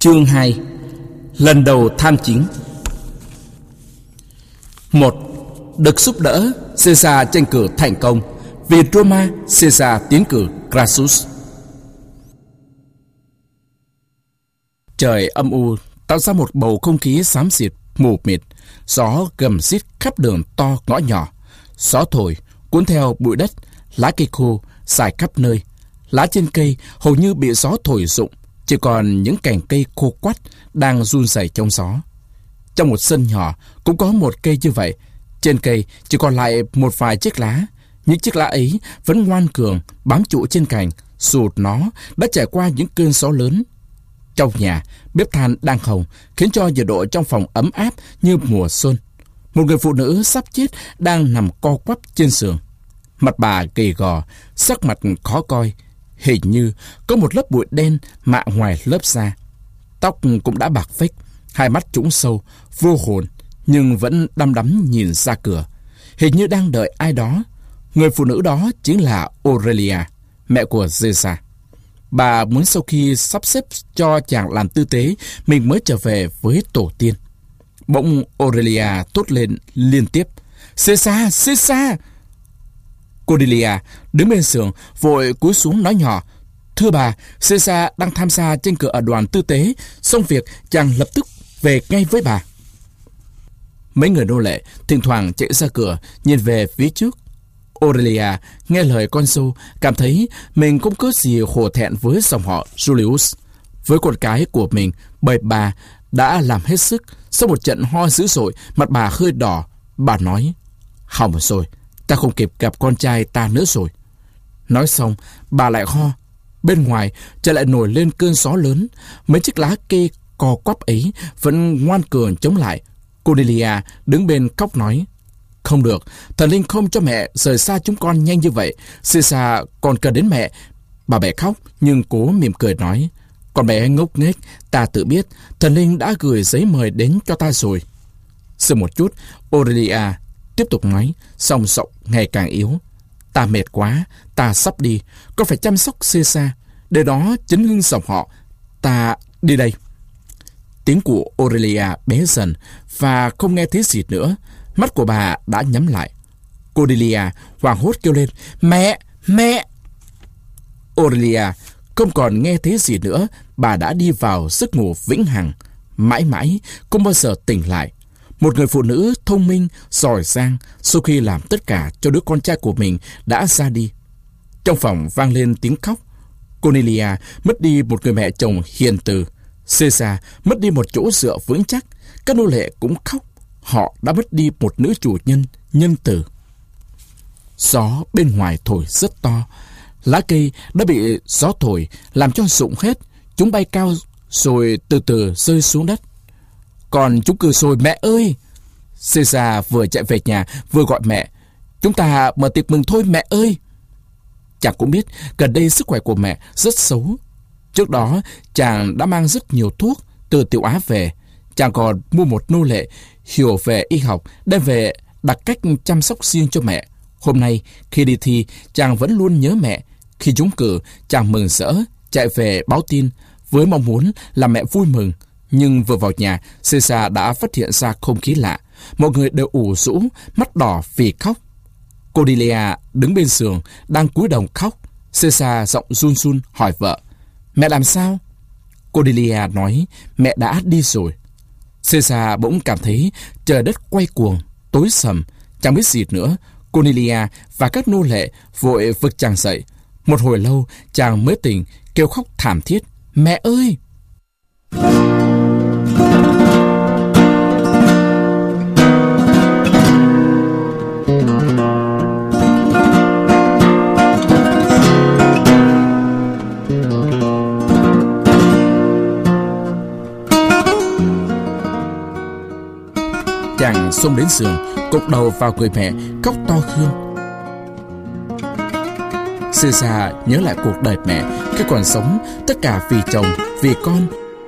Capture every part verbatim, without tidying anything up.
Chương hai. Lần đầu tham chiến. Một. Được giúp đỡ, Caesar tranh cử thành công. Vì Roma, Caesar tiến cử Crassus. Trời âm u tạo ra một bầu không khí xám xịt, mù mịt. Gió gầm rít khắp đường to ngõ nhỏ. Gió thổi cuốn theo bụi đất, lá cây khô xài khắp nơi. Lá trên cây hầu như bị gió thổi rụng, chỉ còn những cành cây khô quắt đang run rẩy trong gió. Trong một sân nhỏ cũng có một cây như vậy. Trên cây chỉ còn lại một vài chiếc lá. Những chiếc lá ấy vẫn ngoan cường bám trụ trên cành, dù nó đã trải qua những cơn gió lớn. Trong nhà, bếp than đang hồng khiến cho nhiệt độ trong phòng ấm áp như mùa xuân. Một người phụ nữ sắp chết đang nằm co quắp trên giường. Mặt bà gầy gò, sắc mặt khó coi, hình như có một lớp bụi đen mạ ngoài lớp da. Tóc cũng đã bạc phết, hai mắt trũng sâu, vô hồn, nhưng vẫn đăm đắm nhìn ra cửa, hình như đang đợi ai đó. Người phụ nữ đó chính là Aurelia, mẹ của Caesar. Bà muốn sau khi sắp xếp cho chàng làm tư tế, mình mới trở về với tổ tiên. Bỗng Aurelia thốt lên liên tiếp: Caesar, Caesar! Cordelia đứng bên giường vội cúi xuống nói nhỏ: Thưa bà, Caesar đang tham gia tranh cử ở đoàn tư tế, xong việc chàng lập tức về ngay với bà. Mấy người nô lệ thỉnh thoảng chạy ra cửa nhìn về phía trước. Aurelia nghe lời con dâu, cảm thấy mình không có gì hổ thẹn với dòng họ Julius, với con cái của mình, bởi bà đã làm hết sức. Sau một trận ho dữ dội, mặt bà hơi đỏ. Bà nói: Hỏng rồi, ta không kịp gặp con trai ta nữa rồi. Nói xong, bà lại ho. Bên ngoài trời lại nổi lên cơn gió lớn. Mấy chiếc lá cây co quắp ấy vẫn ngoan cường chống lại. Cordelia đứng bên khóc nói: Không được, thần linh không cho mẹ rời xa chúng con nhanh như vậy. Caesar còn cần đến mẹ. Bà bé khóc nhưng cố mỉm cười nói: Con bé ngốc nghếch, ta tự biết, thần linh đã gửi giấy mời đến cho ta rồi. Dừng một chút, Aurelia tiếp tục nói, song giọng ngày càng yếu: Ta mệt quá, ta sắp đi, con phải chăm sóc Caesar, để đó chấn hưng dòng họ. Ta đi đây. Tiếng của Aurelia bé dần và không nghe thấy gì nữa. Mắt của bà đã nhắm lại. Cordelia hoảng hốt kêu lên: Mẹ! Mẹ! Aurelia không còn nghe thấy gì nữa. Bà đã đi vào giấc ngủ vĩnh hằng, mãi mãi không bao giờ tỉnh lại. Một người phụ nữ thông minh, giỏi giang, sau khi làm tất cả cho đứa con trai của mình đã ra đi. Trong phòng vang lên tiếng khóc. Cornelia mất đi một người mẹ chồng hiền từ. Caesar mất đi một chỗ dựa vững chắc. Các nô lệ cũng khóc. Họ đã mất đi một nữ chủ nhân nhân từ. Gió bên ngoài thổi rất to. Lá cây đã bị gió thổi làm cho rụng hết. Chúng bay cao rồi từ từ rơi xuống đất. Còn chúng cười rồi: Mẹ ơi! Caesar vừa chạy về nhà vừa gọi mẹ: Chúng ta mở tiệc mừng thôi mẹ ơi! Chàng cũng biết gần đây sức khỏe của mẹ rất xấu. Trước đó chàng đã mang rất nhiều thuốc từ Tiểu Á về. Chàng còn mua một nô lệ hiểu về y học đem về đặt cách chăm sóc riêng cho mẹ. Hôm nay khi đi thi, chàng vẫn luôn nhớ mẹ. Khi trúng cử, chàng mừng rỡ chạy về báo tin với mong muốn làm mẹ vui mừng. Nhưng vừa vào nhà, Caesar đã phát hiện ra không khí lạ. Mọi người đều ủ rũ, mắt đỏ vì khóc. Cordelia đứng bên giường đang cúi đầu khóc. Caesar giọng run run hỏi vợ: Mẹ làm sao? Cordelia nói: Mẹ đã đi rồi. Caesar bỗng cảm thấy trời đất quay cuồng, tối sầm, chẳng biết gì nữa. Cordelia và các nô lệ vội vực chàng dậy. Một hồi lâu chàng mới tỉnh, kêu khóc thảm thiết: Mẹ ơi! Chàng xông đến giường, cụp đầu vào người mẹ, khóc to khương. Caesar nhớ lại cuộc đời mẹ khi còn sống, tất cả vì chồng, vì con.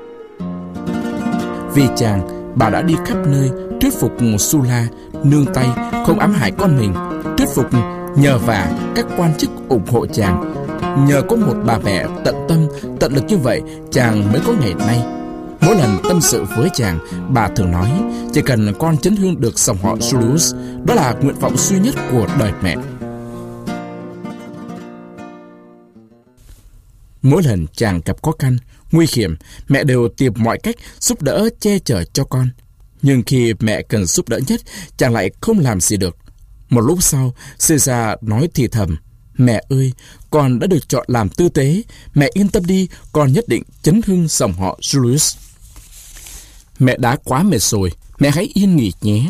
Vì chàng, bà đã đi khắp nơi thuyết phục Sulla nương tay không ám hại con mình, thuyết phục nhờ vả các quan chức ủng hộ chàng. Nhờ có một bà mẹ tận tâm, tận lực như vậy, chàng mới có ngày nay. Mỗi lần tâm sự với chàng, bà thường nói chỉ cần con chấn hương được dòng họ Julius, đó là nguyện vọng duy nhất của đời mẹ. Mỗi lần chàng gặp khó khăn, nguy hiểm, mẹ đều tìm mọi cách giúp đỡ che chở cho con. Nhưng khi mẹ cần giúp đỡ nhất, chàng lại không làm gì được. Một lúc sau, Caesar nói thì thầm: "Mẹ ơi, con đã được chọn làm tư tế. Mẹ yên tâm đi, con nhất định chấn hưng dòng họ Julius." "Mẹ đã quá mệt rồi, mẹ hãy yên nghỉ nhé."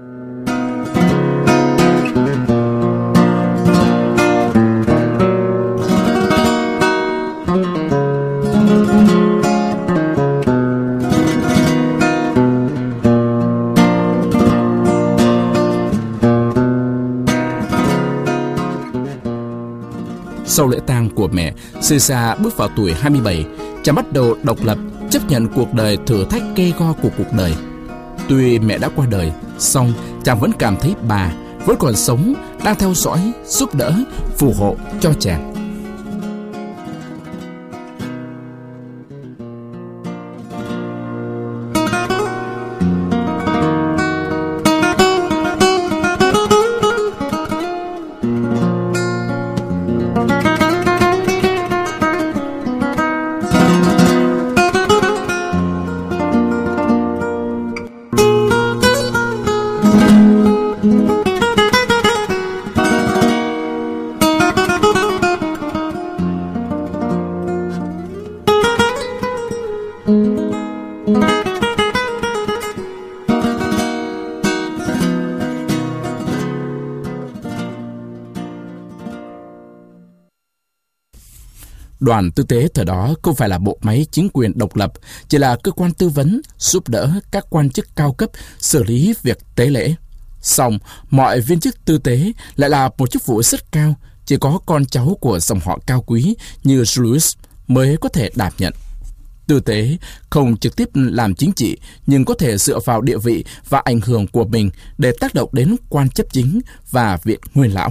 Sau lễ tang của mẹ, Caesar bước vào tuổi hai mươi bảy, chàng bắt đầu độc lập, chấp nhận cuộc đời thử thách gay go của cuộc đời. Tuy mẹ đã qua đời, song chàng vẫn cảm thấy bà vẫn còn sống, đang theo dõi, giúp đỡ, phù hộ cho chàng. Đoàn tư tế thời đó không phải là bộ máy chính quyền độc lập, chỉ là cơ quan tư vấn, giúp đỡ các quan chức cao cấp xử lý việc tế lễ. Song, mọi viên chức tư tế lại là một chức vụ rất cao, chỉ có con cháu của dòng họ cao quý như Julius mới có thể đảm nhận. Tư tế không trực tiếp làm chính trị, nhưng có thể dựa vào địa vị và ảnh hưởng của mình để tác động đến quan chấp chính và viện nguyên lão.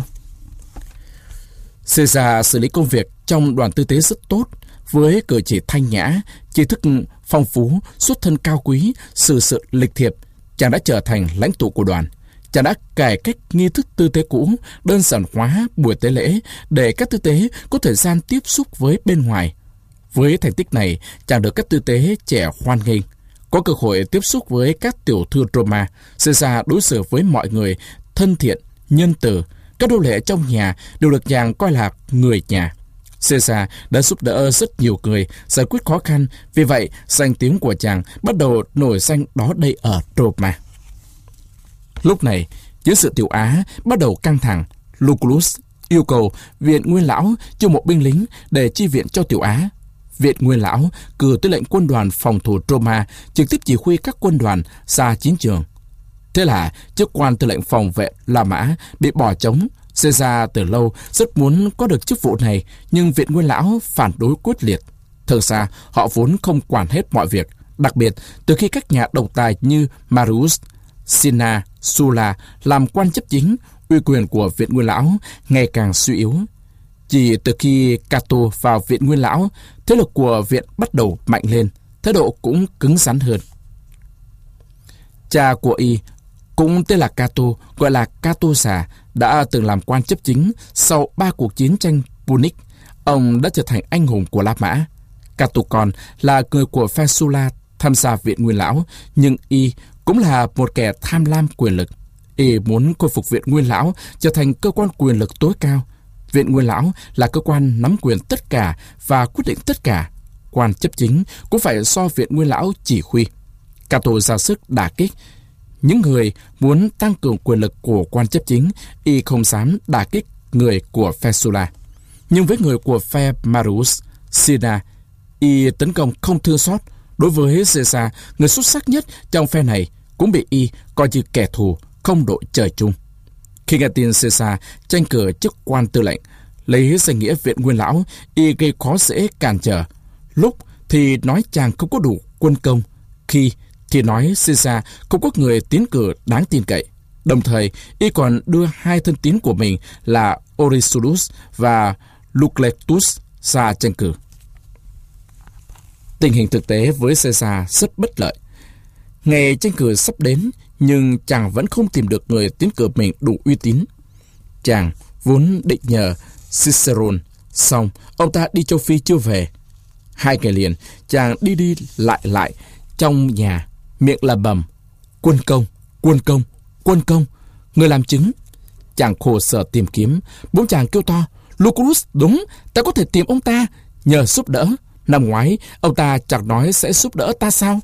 Caesar xử lý công việc trong đoàn tư tế rất tốt, với cử chỉ thanh nhã, tri thức phong phú, xuất thân cao quý, xử sự lịch thiệp. Chàng đã trở thành lãnh tụ của đoàn. Chàng đã cải cách nghi thức tư tế cũ, đơn giản hóa buổi tế lễ để các tư tế có thời gian tiếp xúc với bên ngoài. Với thành tích này, chàng được các tư tế trẻ hoan nghênh. Có cơ hội tiếp xúc với các tiểu thư Roma, Caesar đối xử với mọi người thân thiện, nhân từ. Các nô lệ trong nhà đều được chàng coi là người nhà. Caesar đã giúp đỡ rất nhiều người giải quyết khó khăn, vì vậy danh tiếng của chàng bắt đầu nổi danh đó đây ở Roma. Lúc này, chiến sự Tiểu Á bắt đầu căng thẳng. Lucullus yêu cầu viện nguyên lão cho một binh lính để chi viện cho Tiểu Á. Viện nguyên lão cử tư lệnh quân đoàn phòng thủ Roma trực tiếp chỉ huy các quân đoàn ra chiến trường. Thế là chức quan tư lệnh phòng vệ La Mã bị bỏ trống. Caesar từ lâu rất muốn có được chức vụ này, nhưng viện nguyên lão phản đối quyết liệt. Thực ra họ vốn không quản hết mọi việc, đặc biệt từ khi các nhà độc tài như Marius, Cinna, Sulla làm quan chấp chính, uy quyền của viện nguyên lão ngày càng suy yếu. Chỉ từ khi Cato vào viện nguyên lão, thế lực của viện bắt đầu mạnh lên, thái độ cũng cứng rắn hơn. Cha của y cũng tên là Cato, gọi là Cato già, đã từng làm quan chấp chính sau ba cuộc chiến tranh Punic. Ông đã trở thành anh hùng của La Mã. Cato còn là người của phe Sulla tham gia viện nguyên lão, nhưng y cũng là một kẻ tham lam quyền lực. Y muốn khôi phục viện nguyên lão trở thành cơ quan quyền lực tối cao. Viện nguyên lão là cơ quan nắm quyền tất cả và quyết định tất cả. Quan chấp chính cũng phải do viện nguyên lão chỉ huy. Cato ra sức đả kích những người muốn tăng cường quyền lực của quan chấp chính. Y không dám đả kích người của phe Sulla, nhưng với người của phe Marius, Cinna, y tấn công không thương xót. Đối với Caesar, người xuất sắc nhất trong phe này cũng bị y coi như kẻ thù, không đội trời chung. Khi nghe tin Caesar tranh cử chức quan tư lệnh, lấy danh nghĩa viện nguyên lão, y gây khó dễ cản trở. Lúc thì nói chàng không có đủ quân công, khi thì nói Caesar không có người tiến cử đáng tin cậy. Đồng thời, y còn đưa hai thân tín của mình là Orestulus và Lucletus ra tranh cử. Tình hình thực tế với Caesar rất bất lợi. Ngày tranh cử sắp đến, nhưng chàng vẫn không tìm được người tiến cử mình đủ uy tín. Chàng vốn định nhờ Cicerone, xong ông ta đi châu Phi chưa về. Hai ngày liền, chàng đi đi lại lại trong nhà, miệng là bầm: quân công, quân công, quân công, người làm chứng. Chàng khổ sở tìm kiếm, bỗng chàng kêu to: Lucullus, đúng, ta có thể tìm ông ta, nhờ giúp đỡ. Năm ngoái, ông ta chẳng nói sẽ giúp đỡ ta sao?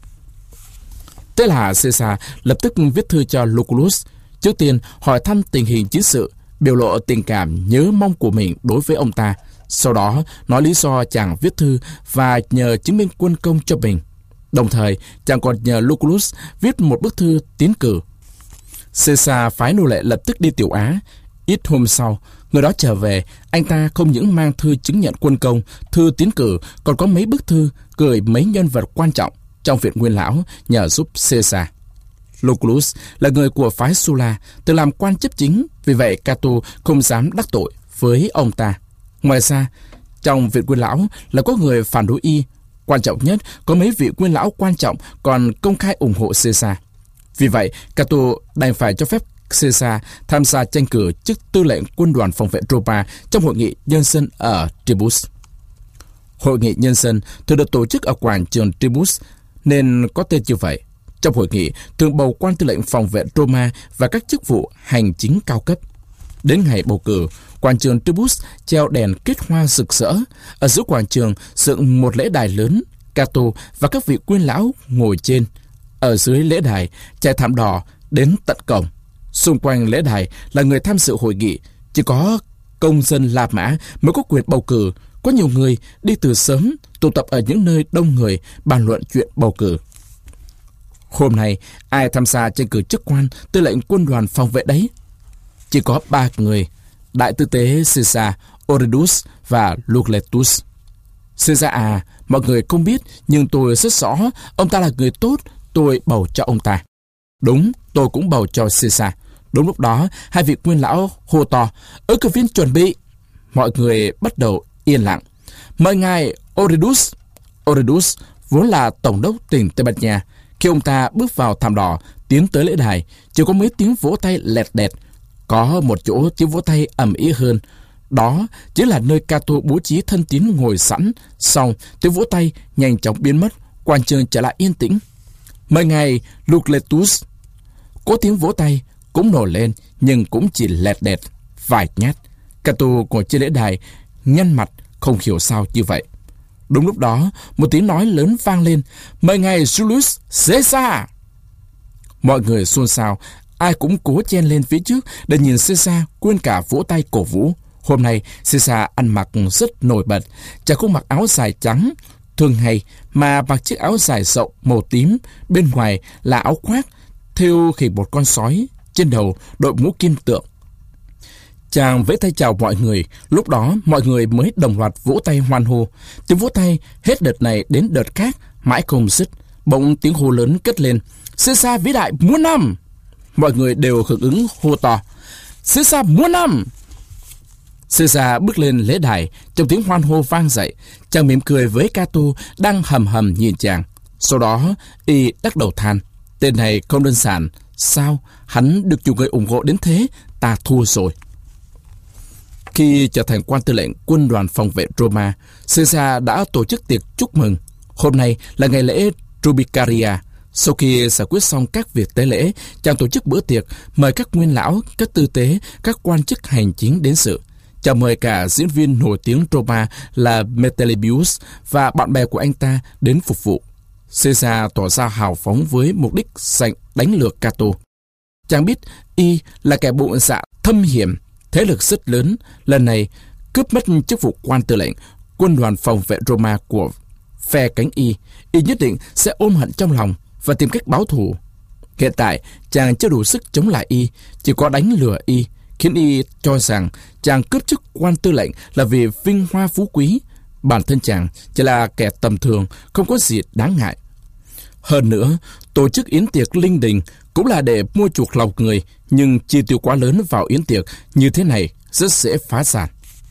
Thế là Caesar lập tức viết thư cho Lucullus, trước tiên hỏi thăm tình hình chiến sự, biểu lộ tình cảm nhớ mong của mình đối với ông ta. Sau đó nói lý do chàng viết thư và nhờ chứng minh quân công cho mình. Đồng thời, chàng còn nhờ Lucullus viết một bức thư tiến cử. Caesar phái nô lệ lập tức đi Tiểu Á. Ít hôm sau, người đó trở về. Anh ta không những mang thư chứng nhận quân công, thư tiến cử, còn có mấy bức thư gửi mấy nhân vật quan trọng trong viện Nguyên Lão nhờ giúp Caesar. Lucullus là người của phái Sulla, từng làm quan chấp chính, vì vậy Cato không dám đắc tội với ông ta. Ngoài ra, trong viện Nguyên Lão là có người phản đối y. Quan trọng nhất, có mấy vị Nguyên Lão quan trọng còn công khai ủng hộ Caesar. Vì vậy, Cato đành phải cho phép Caesar tham gia tranh cử chức tư lệnh quân đoàn phòng vệ Roma trong hội nghị nhân dân ở Tribus. Hội nghị nhân dân thường được tổ chức ở quảng trường Tribus nên có tên như vậy. Trong hội nghị thường bầu quan tư lệnh phòng vệ Roma và các chức vụ hành chính cao cấp. Đến ngày bầu cử, quảng trường Tribus treo đèn kết hoa rực rỡ. Ở giữa quảng trường dựng một lễ đài lớn. Cato và các vị Nguyên Lão ngồi trên. Ở dưới lễ đài trải thảm đỏ đến tận cổng. Xung quanh lễ đài là người tham dự hội nghị. Chỉ có công dân La Mã mới có quyền bầu cử. Có nhiều người đi từ sớm, tụ tập ở những nơi đông người bàn luận chuyện bầu cử. Hôm nay, ai tham gia tranh cử chức quan tư lệnh quân đoàn phòng vệ đấy? Chỉ có ba người: đại tư tế Caesar, Oridus và Lucletus. Caesar à, mọi người không biết, nhưng tôi rất rõ, ông ta là người tốt, tôi bầu cho ông ta. Đúng, tôi cũng bầu cho Caesar. Đúng lúc đó, hai vị Nguyên Lão hô to: ứng cử viên chuẩn bị. Mọi người bắt đầu yên lặng. Mời ngài Oridus. Oridus vốn là tổng đốc tỉnh Tây Ban Nha. Khi ông ta bước vào thảm đỏ, tiến tới lễ đài, chỉ có mấy tiếng vỗ tay lẹt đẹt. Có một chỗ tiếng vỗ tay ầm ĩ hơn. Đó chính là nơi Cato bố trí thân tín ngồi sẵn. Xong, tiếng vỗ tay nhanh chóng biến mất, quảng trường trở lại yên tĩnh. Mời ngài Lucletus. Có tiếng vỗ tay cũng nổi lên, nhưng cũng chỉ lẹt đẹt vài nhát. Cato ngồi trên lễ đài, nhăn mặt không hiểu sao như vậy. Đúng lúc đó, một tiếng nói lớn vang lên: mời ngài Julius Caesar. Mọi người xôn xao, ai cũng cố chen lên phía trước để nhìn Caesar, quên cả vỗ tay cổ vũ. Hôm nay, Caesar ăn mặc rất nổi bật. Chàng không mặc áo dài trắng thường ngày, mà mặc chiếc áo dài rộng màu tím, bên ngoài là áo khoác thêu hình một con sói, trên đầu đội mũ kim tượng. Chàng vẫy tay chào mọi người. Lúc đó mọi người mới đồng loạt vỗ tay hoan hô. Tiếng vỗ tay hết đợt này đến đợt khác mãi không dứt. Bỗng tiếng hô lớn cất lên: Caesar vĩ đại muôn năm! Mọi người đều hưởng ứng hô to: Caesar muôn năm! Caesar bước lên lễ đài, trong tiếng hoan hô vang dậy. Chàng mỉm cười với Cato đang hầm hầm nhìn chàng. Sau đó y đắc đầu than: tên này không đơn giản. Sao hắn được nhiều người ủng hộ đến thế? Ta thua rồi. Khi trở thành quan tư lệnh quân đoàn phòng vệ Roma, Caesar đã tổ chức tiệc chúc mừng. Hôm nay là ngày lễ Rubicaria. Sau khi giải quyết xong các việc tế lễ, chàng tổ chức bữa tiệc, mời các nguyên lão, các tư tế, các quan chức hành chính đến dự. Chào mời cả diễn viên nổi tiếng Roma là Metellus và bạn bè của anh ta đến phục vụ. Caesar tỏ ra hào phóng với mục đích giành đánh lược Cato. Chàng biết y là kẻ bụng dạ thâm hiểm, thế lực rất lớn, lần này cướp mất chức vụ quan tư lệnh quân đoàn phòng vệ Roma của phe cánh y. Y nhất định sẽ ôm hận trong lòng và tìm cách báo thù. Hiện tại chàng chưa đủ sức chống lại y, chỉ có đánh lừa y, khiến y cho rằng chàng cướp chức quan tư lệnh là vì vinh hoa phú quý. Bản thân chàng chỉ là kẻ tầm thường, không có gì đáng ngại. Hơn nữa, tổ chức yến tiệc linh đình cũng là để mua chuộc lòng người, nhưng chi tiêu quá lớn vào yến tiệc như thế này rất dễ phá sản.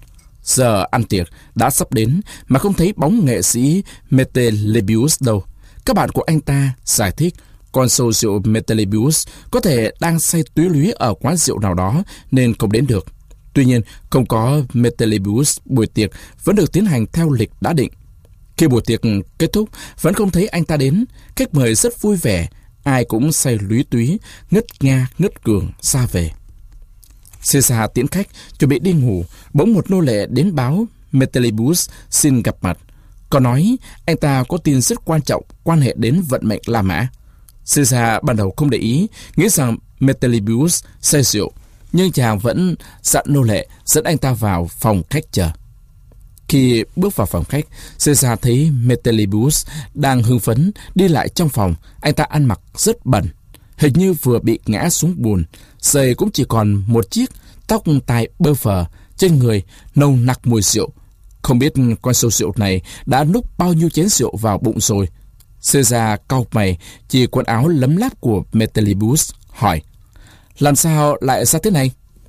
Giờ ăn tiệc đã sắp đến mà không thấy bóng nghệ sĩ Metellebus đâu. Các bạn của anh ta giải thích consul rượu Metellebus có thể đang say túy lúy ở quán rượu nào đó nên không đến được. Tuy nhiên, không có Metellebus, buổi tiệc vẫn được tiến hành theo lịch đã định. Khi buổi tiệc kết thúc, vẫn không thấy anh ta đến. Khách mời rất vui vẻ, ai cũng say lúy túy, ngất nga ngất cường ra về. Caesar tiễn khách, chuẩn bị đi ngủ, bỗng một nô lệ đến báo Metellebus xin gặp mặt. Có nói anh ta có tin rất quan trọng quan hệ đến vận mệnh La Mã. Caesar ban đầu không để ý, nghĩ rằng Metellebus say rượu, nhưng chàng vẫn dặn nô lệ dẫn anh ta vào phòng khách chờ. Khi bước vào phòng khách, Caesar thấy Metellebus đang hưng phấn đi lại trong phòng. Anh ta ăn mặc rất bẩn, hình như vừa bị ngã xuống bùn. Giày cũng chỉ còn một chiếc, tóc tai bơ phờ, trên người nồng nặc mùi rượu. Không biết con sâu rượu này đã núp bao nhiêu chén rượu vào bụng rồi. Caesar cau mày chỉ quần áo lấm láp của Metellebus, hỏi: làm sao lại ra thế này?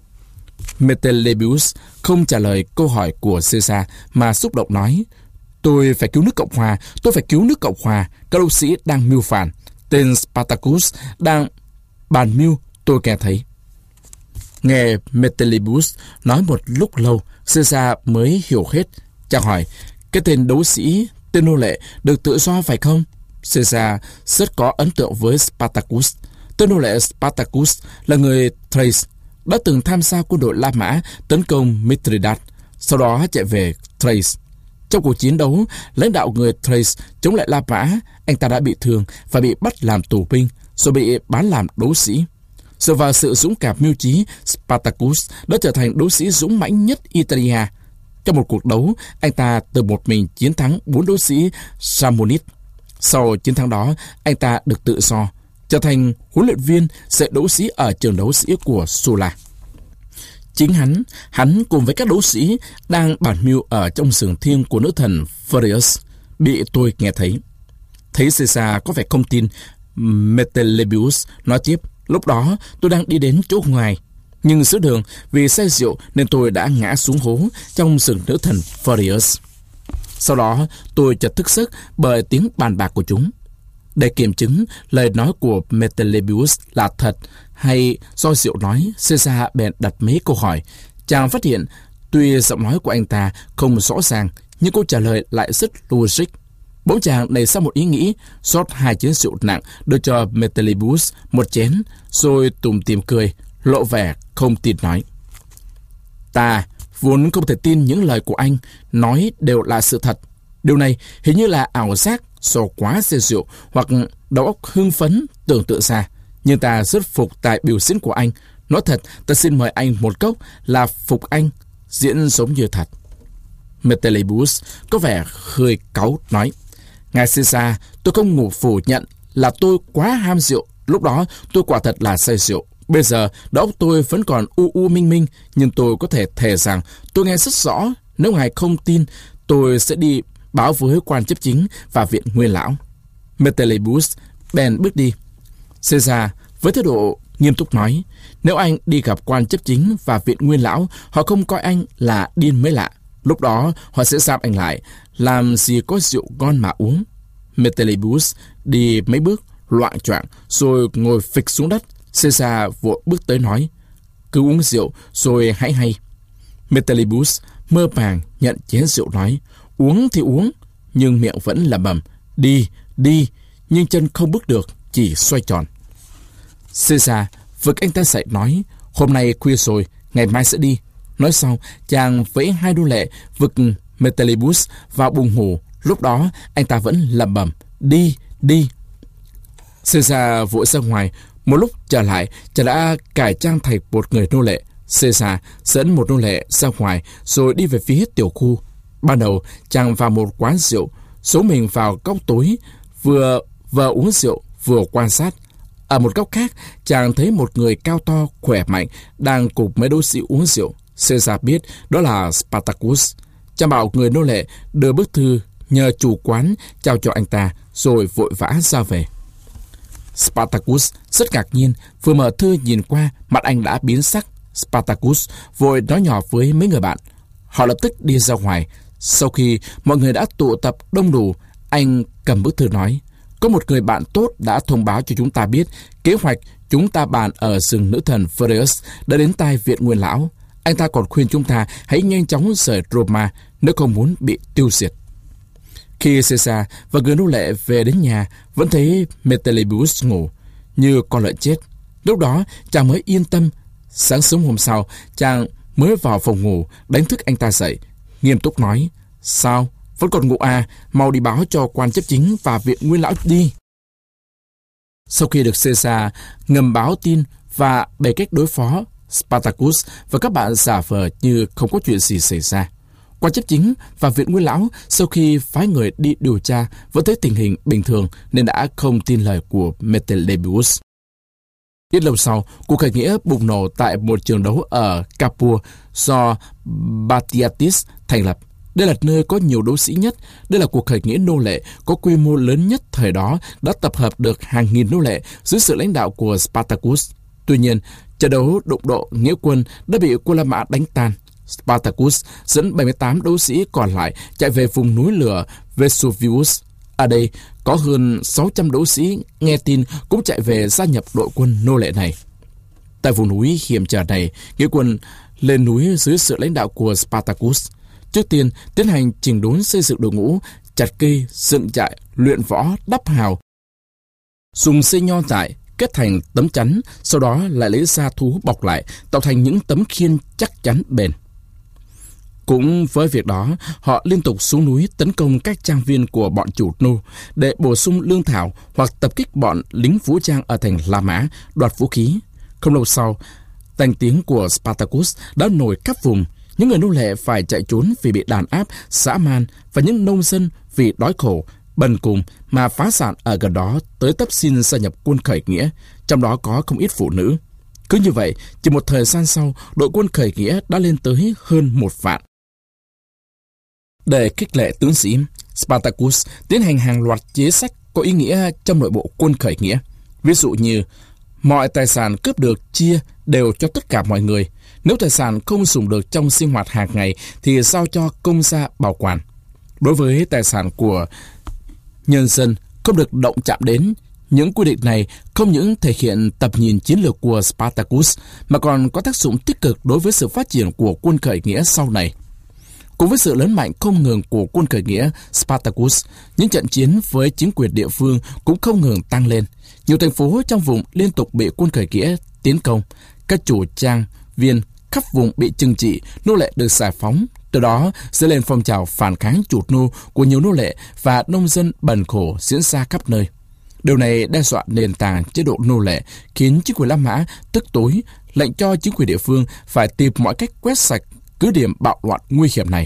Metellebus không trả lời câu hỏi của Caesar mà xúc động nói: tôi phải cứu nước Cộng Hòa, tôi phải cứu nước Cộng Hòa. Các đấu sĩ đang mưu phản, tên Spartacus đang bàn mưu, tôi nghe thấy. Nghe Metellebus nói một lúc lâu, Caesar mới hiểu hết. Chàng hỏi: cái tên đấu sĩ, tên nô lệ được tự do phải không? Caesar rất có ấn tượng với Spartacus. Tên nô lệ Spartacus là người Thrace, đã từng tham gia quân đội La Mã tấn công Mithridat, sau đó chạy về Thrace. Trong cuộc chiến đấu lãnh đạo người Thrace chống lại La Mã, anh ta đã bị thương và bị bắt làm tù binh, rồi bị bán làm đấu sĩ. Dựa vào sự dũng cảm mưu trí, Spartacus đã trở thành đấu sĩ dũng mãnh nhất Italia. Trong một cuộc đấu, anh ta từ một mình chiến thắng bốn đấu sĩ Samnite. Sau chiến thắng đó, anh ta được tự do, trở thành huấn luyện viên dạy đấu sĩ ở trường đấu sĩ của Sulla. Chính hắn, hắn cùng với các đấu sĩ đang bàn mưu ở trong giường thiêng của nữ thần Furius, bị tôi nghe thấy. Thấy Caesar có vẻ không tin, Metellebus nói tiếp: lúc đó tôi đang đi đến chỗ ngoài, nhưng giữa đường vì say rượu nên tôi đã ngã xuống hố trong giường nữ thần Furius. Sau đó tôi chợt thức giấc bởi tiếng bàn bạc của chúng. Để kiểm chứng lời nói của Metellebus là thật hay do rượu nói, Caesar bèn đặt mấy câu hỏi. Chàng phát hiện tuy giọng nói của anh ta không rõ ràng, nhưng câu trả lời lại rất logic. Bỗng chàng nảy ra một ý nghĩ, rót hai chén rượu nặng đưa cho Metellebus một chén, rồi tủm tỉm cười, lộ vẻ không tin nói: ta vốn không thể tin những lời của anh nói đều là sự thật. Điều này hình như là ảo giác do quá say rượu hoặc đầu óc hưng phấn tưởng tượng ra. Nhưng ta rất phục tài biểu diễn của anh. Nói thật, ta xin mời anh một cốc là phục anh diễn giống như thật. Metellebus có vẻ hơi cáu nói: ngài Caesar, tôi không ngủ phủ nhận là tôi quá ham rượu. Lúc đó tôi quả thật là say rượu. Bây giờ đầu óc tôi vẫn còn u u minh minh, nhưng tôi có thể thề rằng tôi nghe rất rõ. Nếu ngài không tin, tôi sẽ đi báo với quan chấp chính và viện nguyên lão. Metellebus bèn bước đi. Caesar với thái độ nghiêm túc nói: nếu anh đi gặp quan chấp chính và viện nguyên lão, họ không coi anh là điên mới lạ. Lúc đó họ sẽ giam anh lại. Làm gì có rượu ngon mà uống. Metellebus đi mấy bước loạng choạng rồi ngồi phịch xuống đất. Caesar vội bước tới nói: cứ uống rượu rồi hãy hay. Metellebus mơ màng nhận chén rượu nói: uống thì uống, nhưng miệng vẫn lẩm bẩm: đi, đi, nhưng chân không bước được, chỉ xoay tròn. Caesar vực anh ta dậy nói: hôm nay khuya rồi, ngày mai sẽ đi. Nói xong, chàng vẫy hai nô lệ vực Metellebus vào buồng ngủ. Lúc đó anh ta vẫn lẩm bẩm: đi, đi. Caesar vội ra ngoài. Một lúc trở lại, chàng đã cải trang thành một người nô lệ. Caesar dẫn một nô lệ ra ngoài rồi đi về phía tiểu khu. Ban đầu chàng vào một quán rượu, giấu mình vào góc tối, vừa vừa uống rượu vừa quan sát. Ở một góc khác, chàng thấy một người cao to khỏe mạnh đang cùng mấy đấu sĩ uống rượu. Caesar biết đó là Spartacus. Chàng bảo người nô lệ đưa bức thư nhờ chủ quán trao cho anh ta, rồi vội vã ra về. Spartacus rất ngạc nhiên, vừa mở thư nhìn qua, mặt anh đã biến sắc. Spartacus vội nói nhỏ với mấy người bạn: Họ lập tức đi ra ngoài. Sau khi mọi người đã tụ tập đông đủ, anh cầm bức thư nói: có một người bạn tốt đã thông báo cho chúng ta biết kế hoạch chúng ta bàn ở rừng nữ thần Phaeus đã đến tai Viện Nguyên Lão. Anh ta còn khuyên chúng ta hãy nhanh chóng rời Roma nếu không muốn bị tiêu diệt. Khi Caesar và người nô lệ về đến nhà, vẫn thấy Metellus ngủ như con lợn chết. Lúc đó chàng mới yên tâm. Sáng sớm hôm sau, chàng mới vào phòng ngủ đánh thức anh ta dậy, nghiêm túc nói: sao, vẫn còn ngủ à? Mau đi báo cho quan chấp chính và Viện Nguyên Lão đi. Sau khi được Caesar ngầm báo tin và bày cách đối phó, Spartacus và các bạn giả vờ như không có chuyện gì xảy ra. Quan chấp chính và Viện Nguyên Lão sau khi phái người đi điều tra vẫn thấy tình hình bình thường nên đã không tin lời của Metellus. Ít lâu sau, cuộc khởi nghĩa bùng nổ tại một trường đấu ở Capua do Batiatis thành lập. Đây là nơi có nhiều đấu sĩ nhất. Đây là cuộc khởi nghĩa nô lệ có quy mô lớn nhất thời đó, đã tập hợp được hàng nghìn nô lệ dưới sự lãnh đạo của Spartacus. Tuy nhiên, trận đấu đụng độ nghĩa quân đã bị quân La Mã đánh tan. Spartacus dẫn bảy mươi tám đấu sĩ còn lại chạy về vùng núi lửa Vesuvius. Ở đây có hơn sáu trăm đấu sĩ nghe tin cũng chạy về gia nhập đội quân nô lệ này. Tại vùng núi hiểm trở này, nghĩa quân lên núi dưới sự lãnh đạo của Spartacus. Trước tiên tiến hành chỉnh đốn xây dựng đội ngũ, chặt cây, dựng trại, luyện võ, đắp hào, dùng xây nho dại kết thành tấm chắn, sau đó lại lấy da thú bọc lại, tạo thành những tấm khiên chắc chắn bền. Cũng với việc đó, họ liên tục xuống núi tấn công các trang viên của bọn chủ nô để bổ sung lương thảo hoặc tập kích bọn lính vũ trang ở thành La Mã, đoạt vũ khí. Không lâu sau, danh tiếng của Spartacus đã nổi khắp vùng. Những người nô lệ phải chạy trốn vì bị đàn áp, dã man, và những nông dân vì đói khổ, bần cùng mà phá sản ở gần đó tới tấp xin gia nhập quân khởi nghĩa, trong đó có không ít phụ nữ. Cứ như vậy, chỉ một thời gian sau, đội quân khởi nghĩa đã lên tới hơn một vạn. Để khích lệ tướng sĩ, Spartacus tiến hành hàng loạt chế sách có ý nghĩa trong nội bộ quân khởi nghĩa. Ví dụ như mọi tài sản cướp được chia đều cho tất cả mọi người. Nếu tài sản không dùng được trong sinh hoạt hàng ngày thì giao cho công gia bảo quản. Đối với tài sản của nhân dân không được động chạm đến. Những quy định này không những thể hiện tầm nhìn chiến lược của Spartacus mà còn có tác dụng tích cực đối với sự phát triển của quân khởi nghĩa sau này. Cùng với sự lớn mạnh không ngừng của quân khởi nghĩa Spartacus, những trận chiến với chính quyền địa phương cũng không ngừng tăng lên. Nhiều thành phố trong vùng liên tục bị quân khởi nghĩa tiến công. Các chủ trang viên khắp vùng bị trừng trị, nô lệ được giải phóng. Từ đó dấy lên phong trào phản kháng chủ nô của nhiều nô lệ và nông dân bần khổ diễn ra khắp nơi. Điều này đe dọa nền tảng chế độ nô lệ, khiến chính quyền La Mã tức tối, lệnh cho chính quyền địa phương phải tìm mọi cách quét sạch cứ điểm bạo loạn nguy hiểm này.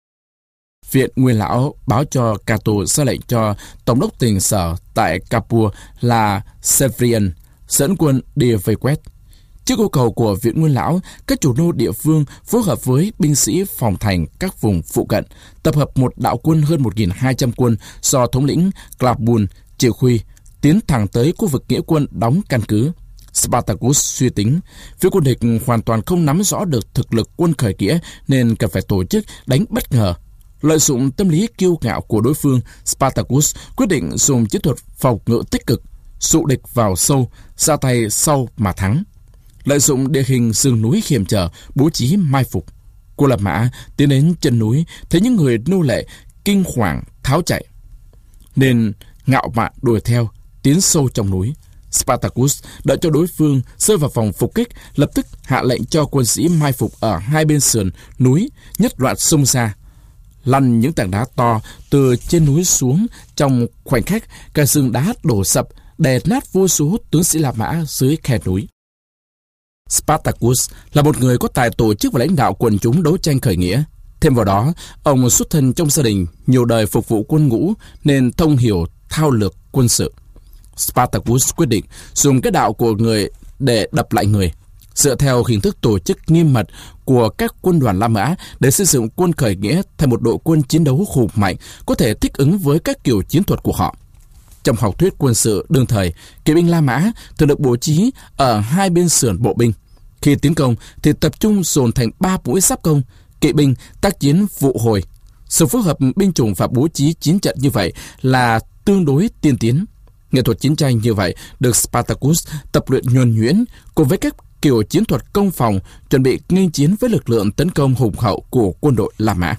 Viện Nguyên Lão báo cho Cato ra lệnh cho tổng đốc tỉnh sở tại Capua là Severian dẫn quân đi vây quét. Trước yêu cầu của Viện Nguyên Lão, các chủ nô địa phương phối hợp với binh sĩ phòng thành các vùng phụ cận, tập hợp một đạo quân hơn một nghìn hai trăm quân do thống lĩnh Clabun chỉ huy, tiến thẳng tới khu vực nghĩa quân đóng căn cứ. Spartacus suy tính, phía quân địch hoàn toàn không nắm rõ được thực lực quân khởi nghĩa nên cần phải tổ chức đánh bất ngờ. Lợi dụng tâm lý kiêu ngạo của đối phương, Spartacus quyết định dùng chiến thuật phòng ngự tích cực, dụ địch vào sâu, ra tay sau mà thắng. Lợi dụng địa hình rừng núi hiểm trở, bố trí mai phục. Quân La Mã tiến đến chân núi, thấy những người nô lệ kinh hoàng tháo chạy, nên ngạo mạn đuổi theo, tiến sâu trong núi. Spartacus đợi cho đối phương rơi vào vòng phục kích, lập tức hạ lệnh cho quân sĩ mai phục ở hai bên sườn núi nhất loạt xông ra, lăn những tảng đá to từ trên núi xuống. Trong khoảnh khắc, cả rừng đá đổ sập, đè nát vô số tướng sĩ La Mã dưới khe núi. Spartacus là một người có tài tổ chức và lãnh đạo quần chúng đấu tranh khởi nghĩa. Thêm vào đó, ông xuất thân trong gia đình nhiều đời phục vụ quân ngũ nên thông hiểu thao lược quân sự. Spartacus quyết định dùng cái đạo của người để đập lại người, dựa theo hình thức tổ chức nghiêm mật của các quân đoàn La Mã để xây dựng quân khởi nghĩa thành một đội quân chiến đấu hùng mạnh, có thể thích ứng với các kiểu chiến thuật của họ. Trong học thuyết quân sự đương thời, kỵ binh La Mã thường được bố trí ở hai bên sườn bộ binh. Khi tiến công thì tập trung dồn thành ba mũi giáp công, kỵ binh, tác chiến vụ hồi. Sự phối hợp binh chủng và bố trí chiến trận như vậy là tương đối tiên tiến. Nghệ thuật chiến tranh như vậy được Spartacus tập luyện nhuần nhuyễn cùng với các kiểu chiến thuật công phòng, chuẩn bị nghênh chiến với lực lượng tấn công hùng hậu của quân đội La Mã.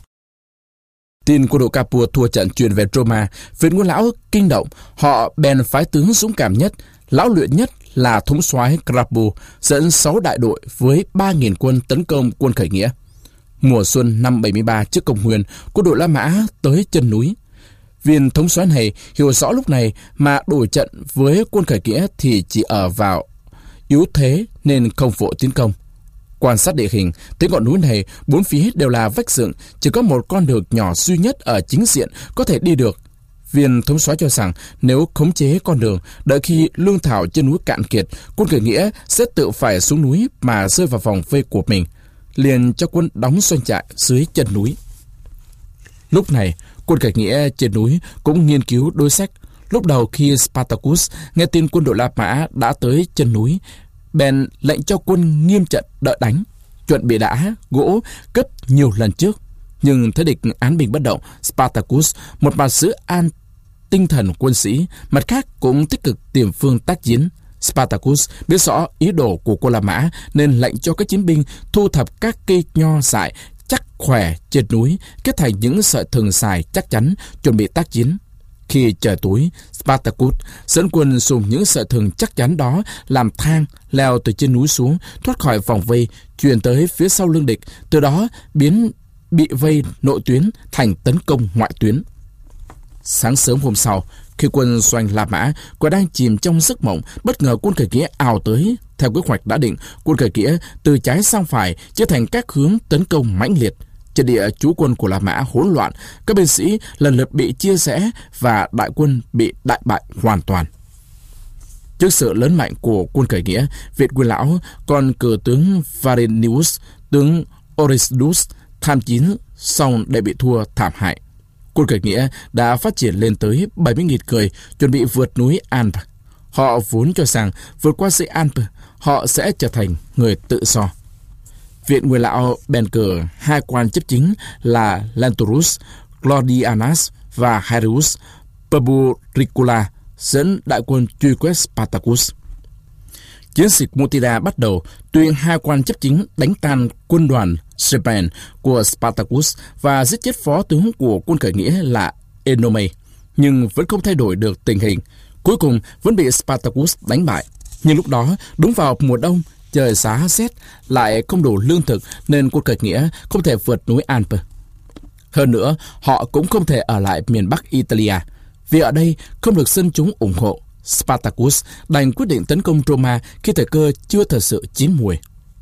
Tin quân đội Capua thua trận truyền về Roma, Việt Nguyên Lão kinh động, họ bèn phái tướng dũng cảm nhất, lão luyện nhất là thống soái Crapu dẫn sáu đại đội với ba nghìn quân tấn công quân khởi nghĩa. Mùa xuân năm bảy mươi ba trước công nguyên, quân đội La Mã tới chân núi. Viên thống soái này hiểu rõ lúc này mà đổi trận với quân khởi nghĩa thì chỉ ở vào yếu thế nên không vội tiến công. Quan sát địa hình, tới ngọn núi này bốn phía đều là vách dựng, chỉ có một con đường nhỏ duy nhất ở chính diện có thể đi được. Viên thống soái cho rằng nếu khống chế con đường, đợi khi lương thảo trên núi cạn kiệt, quân khởi nghĩa sẽ tự phải xuống núi mà rơi vào vòng vây của mình, liền cho quân đóng doanh trại dưới chân núi. Lúc này, quân khởi nghĩa trên núi cũng nghiên cứu đối sách. Lúc đầu khi Spartacus nghe tin quân đội La Mã đã tới chân núi, bèn lệnh cho quân nghiêm trận đợi đánh, chuẩn bị đá, gỗ, cấp nhiều lần trước. Nhưng thấy địch án binh bất động, Spartacus một mặt giữ an tinh thần quân sĩ, mặt khác cũng tích cực tìm phương tác chiến. Spartacus biết rõ ý đồ của quân La Mã nên lệnh cho các chiến binh thu thập các cây nho dại chắc khỏe trên núi, kết thành những sợi thừng dài chắc chắn, chuẩn bị tác chiến. Khi trời tối, Spartacus dẫn quân dùng những sợi thừng chắc chắn đó làm thang leo từ trên núi xuống, thoát khỏi vòng vây, truyền tới phía sau lưng địch, từ đó biến bị vây nội tuyến thành tấn công ngoại tuyến. Sáng sớm hôm sau, khi quân doanh La Mã còn đang chìm trong giấc mộng, bất ngờ quân khởi nghĩa ào tới. Theo kế hoạch đã định, quân khởi nghĩa từ trái sang phải chia thành các hướng tấn công mãnh liệt. Trận địa trú quân của La Mã hỗn loạn, các binh sĩ lần lượt bị chia rẽ và đại quân bị đại bại hoàn toàn. Trước sự lớn mạnh của quân khởi nghĩa, Việt Nguyên Lão còn cử tướng Varinius, tướng Oresdus tham chiến, xong để bị thua thảm hại. Quân khởi nghĩa đã phát triển lên tới bảy mươi nghìn người, chuẩn bị vượt núi Alp. Họ vốn cho rằng vượt qua dãy Alp, họ sẽ trở thành người tự do. Viện Nguyên Lão bèn cử hai quan chấp chính là Lentulus, Claudianus và Herius Perburicula dẫn đại quân truy quét Spartacus. Chiến dịch Mutida bắt đầu, tuyên hai quan chấp chính đánh tan quân đoàn Sepen của Spartacus và giết chết phó tướng của quân khởi nghĩa là Enome, nhưng vẫn không thay đổi được tình hình. Cuối cùng vẫn bị Spartacus đánh bại. Nhưng lúc đó, đúng vào mùa đông, trời giá rét, lại không đủ lương thực nên quân khởi nghĩa không thể vượt núi Alp. Hơn nữa, họ cũng không thể ở lại miền Bắc Italia, vì ở đây không được dân chúng ủng hộ. Spartacus đành quyết định tấn công Roma khi thời cơ chưa thật sự chín muồi.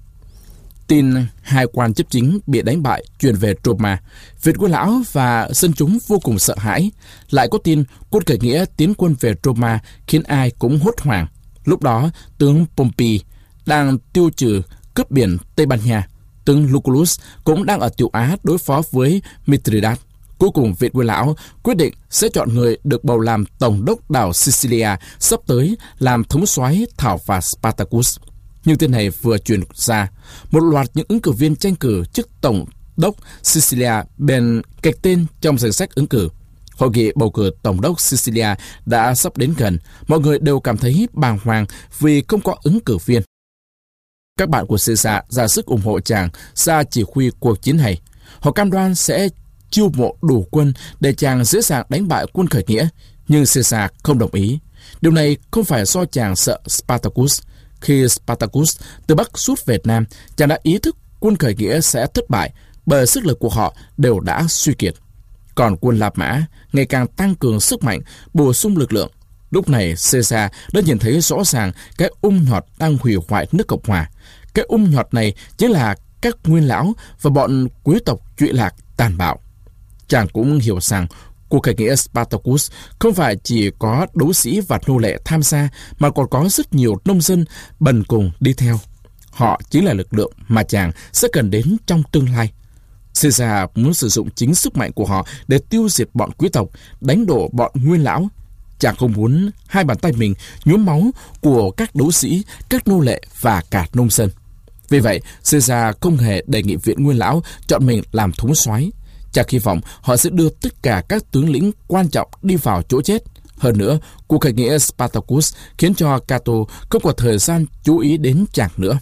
Tin hai quan chấp chính bị đánh bại truyền về Roma, Việt Nguyên Lão và dân chúng vô cùng sợ hãi. Lại có tin quân khởi nghĩa tiến quân về Roma khiến ai cũng hốt hoảng. Lúc đó, tướng Pompey đang tiêu trừ cướp biển Tây Ban Nha, tướng Lucullus cũng đang ở Tiểu Á đối phó với Mithridates. Cuối cùng, Việt Nguyên Lão quyết định sẽ chọn người được bầu làm tổng đốc đảo Sicilia sắp tới làm thống soái thảo phạt Spartacus. Nhưng tên này vừa truyền ra, một loạt những ứng cử viên tranh cử chức tổng đốc Sicilia bèn kạch tên trong danh sách ứng cử. Hội nghị bầu cử tổng đốc Sicilia đã sắp đến gần, mọi người đều cảm thấy bàng hoàng vì không có ứng cử viên. Các bạn của Caesar ra sức ủng hộ chàng ra chỉ huy cuộc chiến này. Họ cam đoan sẽ chiêu mộ đủ quân để chàng dễ dàng đánh bại quân khởi nghĩa, nhưng Caesar không đồng ý. Điều này không phải do chàng sợ Spartacus. Khi Spartacus từ Bắc rút về Nam, chàng đã ý thức quân khởi nghĩa sẽ thất bại bởi sức lực của họ đều đã suy kiệt. Còn quân La Mã ngày càng tăng cường sức mạnh, bổ sung lực lượng. Lúc này Caesar đã nhìn thấy rõ ràng cái ung nhọt đang hủy hoại nước Cộng hòa. Cái ung nhọt này chính là các nguyên lão và bọn quý tộc trụy lạc tàn bạo. Chàng cũng hiểu rằng cuộc khởi nghĩa Spartacus không phải chỉ có đấu sĩ và nô lệ tham gia, mà còn có rất nhiều nông dân bần cùng đi theo. Họ chính là lực lượng mà chàng sẽ cần đến trong tương lai. Caesar muốn sử dụng chính sức mạnh của họ để tiêu diệt bọn quý tộc, đánh đổ bọn nguyên lão. Chàng không muốn hai bàn tay mình nhuốm máu của các đấu sĩ, các nô lệ và cả nông dân. Vì vậy, Caesar không hề đề nghị viện nguyên lão chọn mình làm thống soái. Chàng hy vọng họ sẽ đưa tất cả các tướng lĩnh quan trọng đi vào chỗ chết. Hơn nữa, cuộc khởi nghĩa Spartacus khiến cho Cato không có thời gian chú ý đến chàng nữa.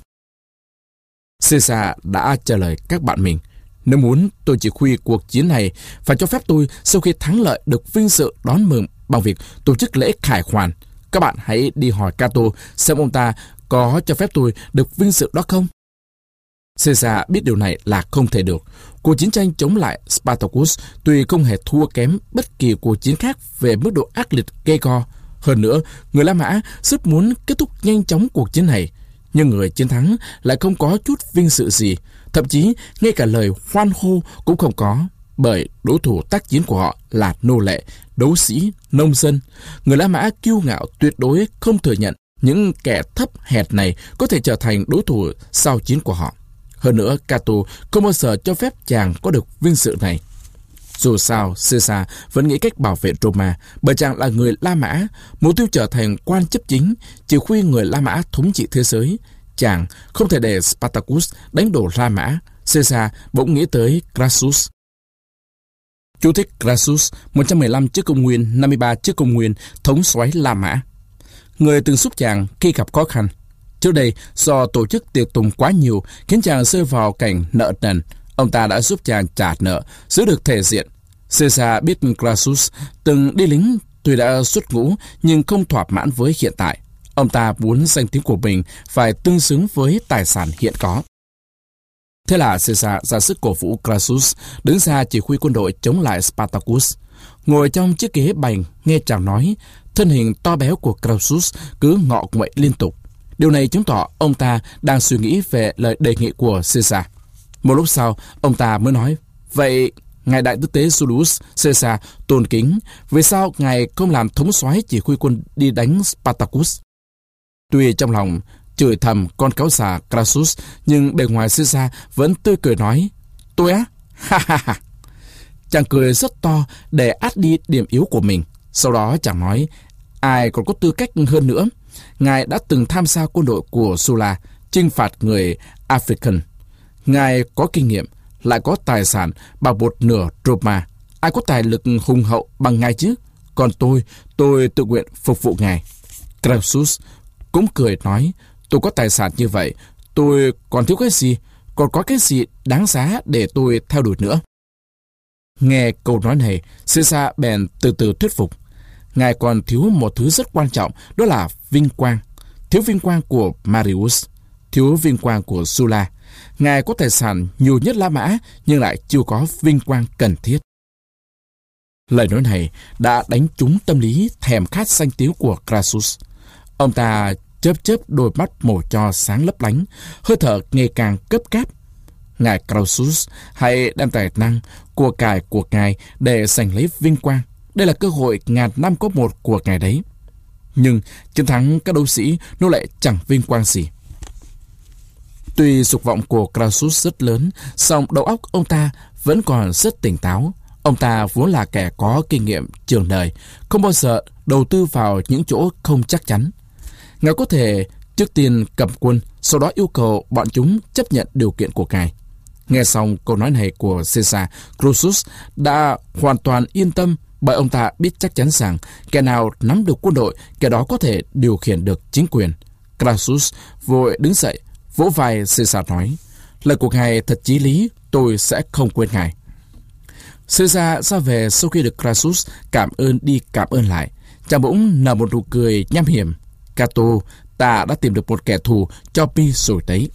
Caesar đã trả lời các bạn mình: nếu muốn tôi chỉ huy cuộc chiến này, phải cho phép tôi sau khi thắng lợi được vinh dự đón mừng bằng việc tổ chức lễ khải hoàn. Các bạn hãy đi hỏi Cato xem ông ta có cho phép tôi được vinh dự đó không? Caesar biết điều này là không thể được. Cuộc chiến tranh chống lại Spartacus tuy không hề thua kém bất kỳ cuộc chiến khác về mức độ ác liệt gay go. Hơn nữa, người La Mã rất muốn kết thúc nhanh chóng cuộc chiến này, nhưng người chiến thắng lại không có chút vinh dự gì, thậm chí ngay cả lời hoan hô cũng không có, bởi đối thủ tác chiến của họ là nô lệ, đấu sĩ, nông dân. Người La Mã kiêu ngạo tuyệt đối không thừa nhận những kẻ thấp hèn này có thể trở thành đối thủ sau chiến của họ. Hơn nữa, Cato không bao giờ cho phép chàng có được vinh dự này. Dù sao, Caesar vẫn nghĩ cách bảo vệ Roma, bởi chàng là người La Mã, mục tiêu trở thành quan chấp chính, chỉ huy người La Mã thống trị thế giới. Chàng không thể để Spartacus đánh đổ La Mã. Caesar bỗng nghĩ tới Crassus. Chú thích: Crassus, một trăm mười lăm trước công nguyên, năm mươi ba trước công nguyên, thống soái La Mã. Người từng giúp chàng khi gặp khó khăn. Trước đây, do tổ chức tiệc tùng quá nhiều khiến chàng rơi vào cảnh nợ nần, ông ta đã giúp chàng trả nợ, giữ được thể diện. Caesar biết Crassus từng đi lính, tuy đã xuất ngũ nhưng không thỏa mãn với hiện tại. Ông ta muốn danh tiếng của mình phải tương xứng với tài sản hiện có. Thế là Caesar ra sức cổ vũ Crassus đứng ra chỉ huy quân đội chống lại Spartacus. Ngồi trong chiếc ghế bành, nghe chàng nói, thân hình to béo của Crassus cứ ngọ nguậy liên tục. Điều này chứng tỏ ông ta đang suy nghĩ về lời đề nghị của Caesar. Một lúc sau, ông ta mới nói: vậy, ngài đại tư tế Julius Caesar tôn kính, vì sao ngài không làm thống soái chỉ huy quân đi đánh Spartacus? Tuy trong lòng chửi thầm con cáo già Crassus, nhưng bề ngoài Caesar vẫn tươi cười nói: tôi á, ha ha ha. Chàng cười rất to để át đi điểm yếu của mình. Sau đó chàng nói: ai còn có tư cách hơn nữa? Ngài đã từng tham gia quân đội của Sulla, chinh phạt người African. Ngài có kinh nghiệm, lại có tài sản bằng một nửa Roma. Ai có tài lực hùng hậu bằng ngài chứ? Còn tôi, tôi tự nguyện phục vụ ngài. Crassus cũng cười nói: tôi có tài sản như vậy, tôi còn thiếu cái gì? Còn có cái gì đáng giá để tôi theo đuổi nữa? Nghe câu nói này, Caesar bèn từ từ thuyết phục. Ngài còn thiếu một thứ rất quan trọng, đó là vinh quang. Thiếu vinh quang của Marius, thiếu vinh quang của Sulla. Ngài có tài sản nhiều nhất La Mã, nhưng lại chưa có vinh quang cần thiết. Lời nói này đã đánh trúng tâm lý thèm khát danh tiếng của Crassus. Ông ta chớp chớp đôi mắt màu cho sáng lấp lánh, hơi thở ngày càng cấp cáp. Ngài Crassus, hãy đem tài năng, của cải của ngài để giành lấy vinh quang. Đây là cơ hội ngàn năm có một của ngài đấy. Nhưng chiến thắng các đấu sĩ nó lại chẳng vinh quang gì. Tuy dục vọng của Crassus rất lớn, song đầu óc ông ta vẫn còn rất tỉnh táo. Ông ta vốn là kẻ có kinh nghiệm trường đời, không bao giờ đầu tư vào những chỗ không chắc chắn. Ngài có thể trước tiên cầm quân, sau đó yêu cầu bọn chúng chấp nhận điều kiện của ngài. Nghe xong câu nói này của Caesar, Crassus đã hoàn toàn yên tâm, bởi ông ta biết chắc chắn rằng kẻ nào nắm được quân đội, kẻ đó có thể điều khiển được chính quyền. Crassus vội đứng dậy, vỗ vai Caesar nói: lời của ngài thật chí lý, tôi sẽ không quên ngài. Caesar ra về sau khi được Crassus cảm ơn đi cảm ơn lại. Chàng bỗng nở một nụ cười nham hiểm. Cato, ta đã tìm được một kẻ thù cho mi rồi đấy.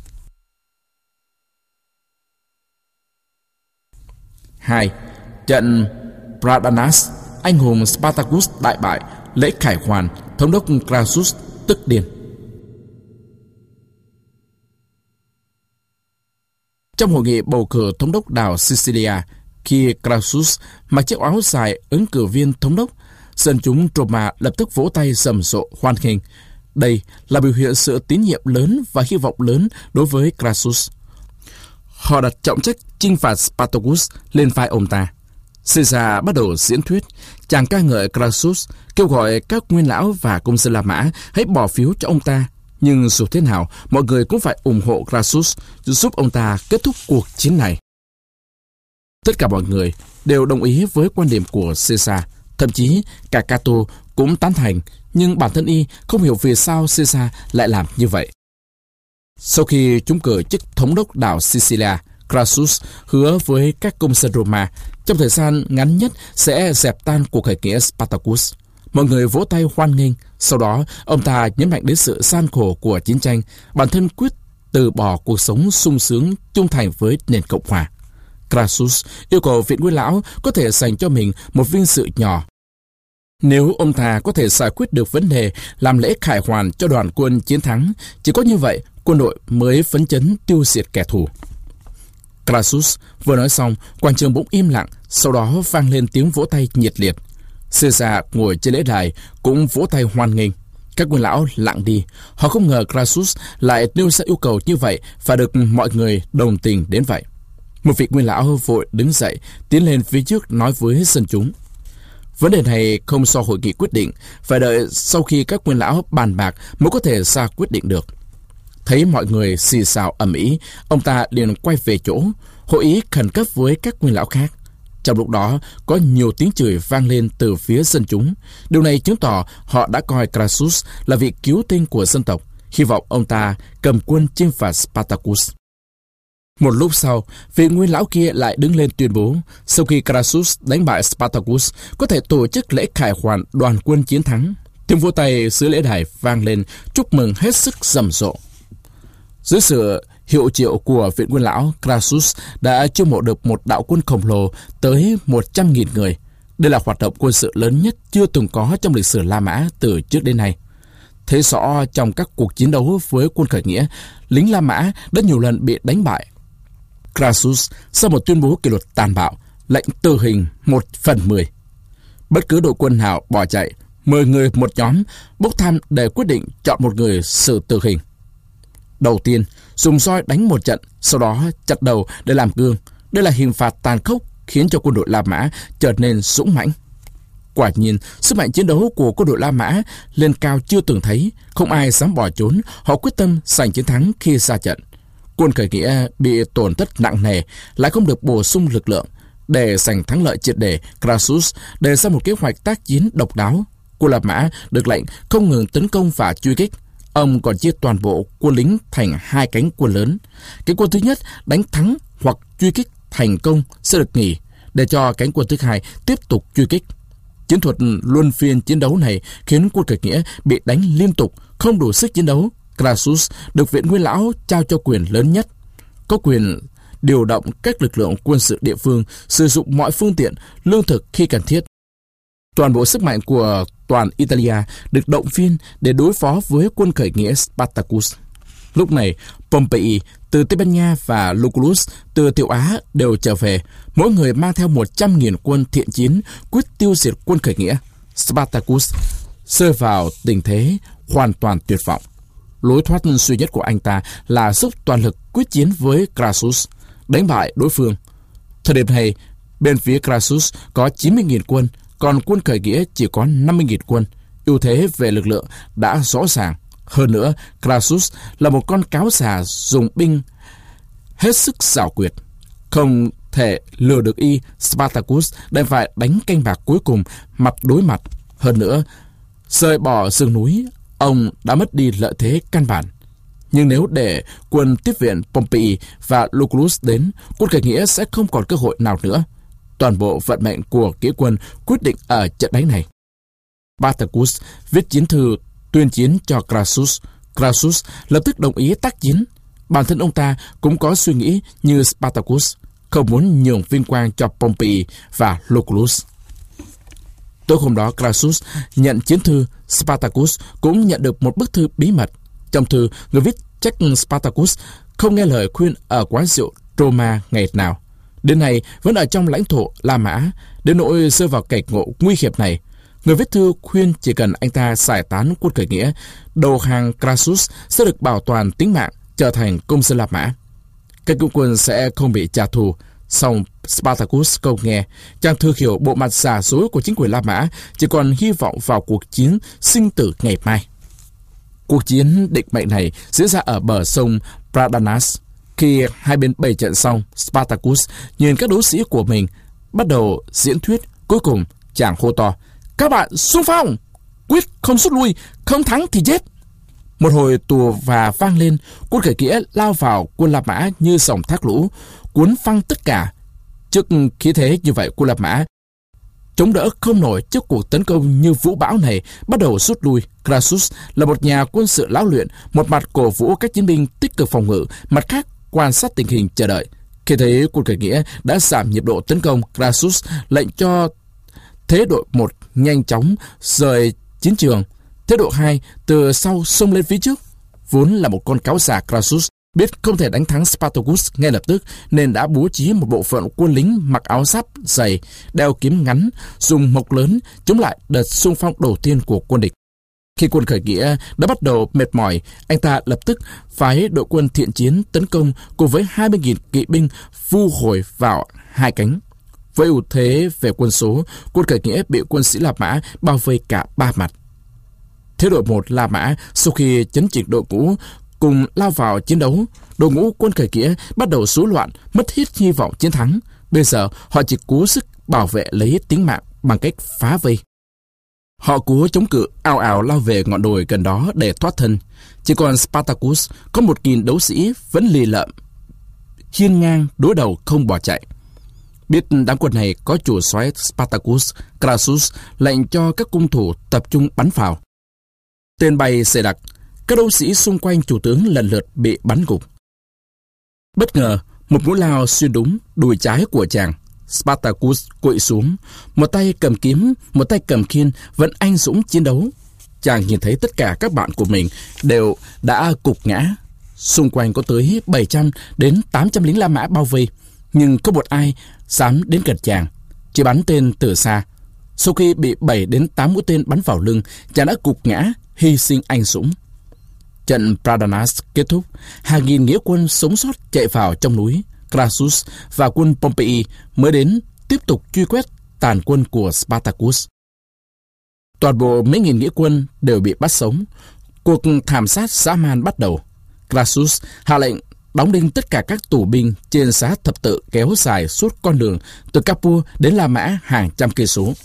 hai. Trận Bradanas, anh hùng Spartacus đại bại, lễ khải hoàn, thống đốc Crassus tức điên. Trong hội nghị bầu cử thống đốc đảo Sicilia, khi Crassus mặc chiếc áo dài ứng cử viên thống đốc, dân chúng Roma lập tức vỗ tay rầm rộ hoan nghênh. Đây là biểu hiện sự tín nhiệm lớn và hy vọng lớn đối với Crassus. Họ đặt trọng trách chinh phạt Spartacus lên vai ông ta. Caesar bắt đầu diễn thuyết. Chàng ca ngợi Crassus, kêu gọi các nguyên lão và công dân La Mã hãy bỏ phiếu cho ông ta. Nhưng dù thế nào, mọi người cũng phải ủng hộ Crassus giúp ông ta kết thúc cuộc chiến này. Tất cả mọi người đều đồng ý với quan điểm của Caesar, thậm chí cả Cato cũng tán thành, nhưng bản thân y không hiểu vì sao Caesar lại làm như vậy. Sau khi trúng cử chức thống đốc đảo Sicilia, Crassus hứa với các công dân Roma trong thời gian ngắn nhất sẽ dẹp tan cuộc khởi nghĩa Spartacus. Mọi người vỗ tay hoan nghênh. Sau đó, ông ta nhấn mạnh đến sự gian khổ của chiến tranh, bản thân quyết từ bỏ cuộc sống sung sướng trung thành với nền Cộng hòa. Crassus yêu cầu viện nguyên lão có thể dành cho mình một vinh dự nhỏ. Nếu ông ta có thể giải quyết được vấn đề làm lễ khải hoàn cho đoàn quân chiến thắng, chỉ có như vậy quân đội mới phấn chấn tiêu diệt kẻ thù. Crassus vừa nói xong, quảng trường bỗng im lặng, sau đó vang lên tiếng vỗ tay nhiệt liệt. Caesar ngồi trên lễ đài cũng vỗ tay hoan nghênh. Các nguyên lão lặng đi, họ không ngờ Crassus lại nêu ra yêu cầu như vậy và được mọi người đồng tình đến vậy. Một vị nguyên lão vội đứng dậy, tiến lên phía trước nói với dân chúng: vấn đề này không do hội nghị quyết định, phải đợi sau khi các nguyên lão bàn bạc mới có thể ra quyết định được. Thấy mọi người xì xào ầm ĩ, ông ta liền quay về chỗ, hội ý khẩn cấp với các nguyên lão khác. Trong lúc đó, có nhiều tiếng chửi vang lên từ phía dân chúng. Điều này chứng tỏ họ đã coi Crassus là vị cứu tinh của dân tộc, hy vọng ông ta cầm quân chinh phạt Spartacus. Một lúc sau, vị nguyên lão kia lại đứng lên tuyên bố, sau khi Crassus đánh bại Spartacus, có thể tổ chức lễ khải hoàn đoàn quân chiến thắng. Tiếng vỗ tay dưới lễ đài vang lên, chúc mừng hết sức rầm rộ. Dưới sự hiệu triệu của viện nguyên lão, Crassus đã chiêu mộ được một đạo quân khổng lồ tới một trăm nghìn người. Đây là hoạt động quân sự lớn nhất chưa từng có trong lịch sử La Mã từ trước đến nay. Thấy rõ trong các cuộc chiến đấu với quân khởi nghĩa, lính La Mã đã nhiều lần bị đánh bại. Crassus sau một tuyên bố kỷ luật tàn bạo, lệnh tử hình một phần mười. Bất cứ đội quân nào bỏ chạy, mười người một nhóm, bốc thăm để quyết định chọn một người xử tử hình. Đầu tiên, dùng roi đánh một trận, sau đó chặt đầu để làm gương. Đây là hình phạt tàn khốc khiến cho quân đội La Mã trở nên dũng mãnh. Quả nhiên, sức mạnh chiến đấu của quân đội La Mã lên cao chưa từng thấy, không ai dám bỏ trốn, họ quyết tâm giành chiến thắng khi ra trận. Quân khởi nghĩa bị tổn thất nặng nề, lại không được bổ sung lực lượng. Để giành thắng lợi triệt để, Crassus đề ra một kế hoạch tác chiến độc đáo. Quân La Mã được lệnh không ngừng tấn công và truy kích. Ông còn chia toàn bộ quân lính thành hai cánh quân lớn. Cánh quân thứ nhất đánh thắng hoặc truy kích thành công sẽ được nghỉ, để cho cánh quân thứ hai tiếp tục truy kích. Chiến thuật luân phiên chiến đấu này khiến quân khởi nghĩa bị đánh liên tục, không đủ sức chiến đấu. Crassus được viện nguyên lão trao cho quyền lớn nhất, có quyền điều động các lực lượng quân sự địa phương, sử dụng mọi phương tiện, lương thực khi cần thiết. Toàn bộ sức mạnh của toàn Italia được động viên để đối phó với quân khởi nghĩa Spartacus. Lúc này, Pompey từ Tây Ban Nha và Lucullus từ Tiểu Á đều trở về, mỗi người mang theo một trăm nghìn quân thiện chiến quyết tiêu diệt quân khởi nghĩa. Spartacus rơi vào tình thế hoàn toàn tuyệt vọng. Lối thoát duy nhất của anh ta là dốc toàn lực quyết chiến với Crassus, đánh bại đối phương. Thời điểm này, bên phía Crassus có chín mươi nghìn quân, còn quân khởi nghĩa chỉ có năm mươi nghìn quân. Ưu thế về lực lượng đã rõ ràng. Hơn nữa, Crassus là một con cáo già dùng binh hết sức xảo quyệt. Không thể lừa được y, Spartacus đành phải đánh canh bạc cuối cùng mặt đối mặt. Hơn nữa, rời bỏ rừng núi, ông đã mất đi lợi thế căn bản. Nhưng nếu để quân tiếp viện Pompey và Lucullus đến, quân khởi nghĩa sẽ không còn cơ hội nào nữa. Toàn bộ vận mệnh của nghĩa quân quyết định ở trận đánh này. Spartacus viết chiến thư tuyên chiến cho Crassus. Crassus lập tức đồng ý tác chiến. Bản thân ông ta cũng có suy nghĩ như Spartacus, không muốn nhường vinh quang cho Pompey và Lucullus. Tối hôm đó, Crassus nhận chiến thư, Spartacus cũng nhận được một bức thư bí mật. Trong thư, người viết trách Spartacus không nghe lời khuyên ở quán rượu Roma ngày nào. Đến nay vẫn ở trong lãnh thổ La Mã. Đến nỗi rơi vào cảnh ngộ nguy hiểm này, người viết thư khuyên chỉ cần anh ta giải tán quân khởi nghĩa, đầu hàng Crassus sẽ được bảo toàn tính mạng, trở thành công dân La Mã. Các cựu quân sẽ không bị trả thù. Song Spartacus không nghe. Chàng thừa hiểu bộ mặt giả dối của chính quyền La Mã, chỉ còn hy vọng vào cuộc chiến sinh tử ngày mai. Cuộc chiến định mệnh này diễn ra ở bờ sông Dardanelles. Khi hai bên bày trận xong, Spartacus nhìn các đấu sĩ của mình bắt đầu diễn thuyết. Cuối cùng chàng hô to: "Các bạn xung phong, quyết không rút lui, không thắng thì chết." Một hồi tùa và vang lên, quân khởi nghĩa lao vào quân La Mã như dòng thác lũ, cuốn phăng tất cả. Trước khí thế như vậy, quân La Mã chống đỡ không nổi trước cuộc tấn công như vũ bão này, bắt đầu rút lui. Crassus là một nhà quân sự lão luyện, một mặt cổ vũ các chiến binh tích cực phòng ngự, mặt khác quan sát tình hình chờ đợi. Khi thấy quân khởi nghĩa đã giảm nhịp độ tấn công, Crassus lệnh cho thế đội một nhanh chóng rời chiến trường. Thế đội hai từ sau xông lên phía trước. Vốn là một con cáo già, Crassus biết không thể đánh thắng Spartacus ngay lập tức, nên đã bố trí một bộ phận quân lính mặc áo giáp dày, đeo kiếm ngắn, dùng mộc lớn chống lại đợt xung phong đầu tiên của quân địch. Khi quân khởi nghĩa đã bắt đầu mệt mỏi, anh ta lập tức phái đội quân thiện chiến tấn công cùng với hai mươi nghìn kỵ binh vu hồi vào hai cánh. Với ưu thế về quân số, quân khởi nghĩa bị quân sĩ La Mã bao vây cả ba mặt. Thế đội một La Mã sau khi chấn chỉnh đội ngũ cùng lao vào chiến đấu, đội ngũ quân khởi nghĩa bắt đầu rối loạn, mất hết hy vọng chiến thắng. Bây giờ họ chỉ cố sức bảo vệ lấy tính mạng bằng cách phá vây. Họ cố chống cự, ào ào lao về ngọn đồi gần đó để thoát thân. Chỉ còn Spartacus có một nghìn đấu sĩ vẫn lì lợm, hiên ngang đối đầu không bỏ chạy. Biết đám quân này có chủ soái Spartacus, Crassus lệnh cho các cung thủ tập trung bắn pháo. Tên bay dày đặc, các đấu sĩ xung quanh chủ tướng lần lượt bị bắn gục. Bất ngờ, một mũi lao xuyên đúng đùi trái của chàng. Spartacus quỵ xuống, một tay cầm kiếm, một tay cầm khiên, vẫn anh dũng chiến đấu. Chàng nhìn thấy tất cả các bạn của mình đều đã gục ngã. Xung quanh có tới bảy trăm đến tám trăm lính La Mã bao vây, nhưng không một ai dám đến gần chàng, chỉ bắn tên từ xa. Sau khi bị bảy đến tám mũi tên bắn vào lưng, chàng đã gục ngã, hy sinh anh dũng. Trận Dardanelles kết thúc, hàng nghìn nghĩa quân sống sót chạy vào trong núi. Crassus và quân Pompey mới đến tiếp tục truy quét tàn quân của Spartacus. Toàn bộ mấy nghìn nghĩa quân đều bị bắt sống. Cuộc thảm sát dã man bắt đầu. Crassus hạ lệnh đóng đinh tất cả các tù binh trên giá thập tự kéo dài suốt con đường từ Capua đến La Mã hàng trăm cây số.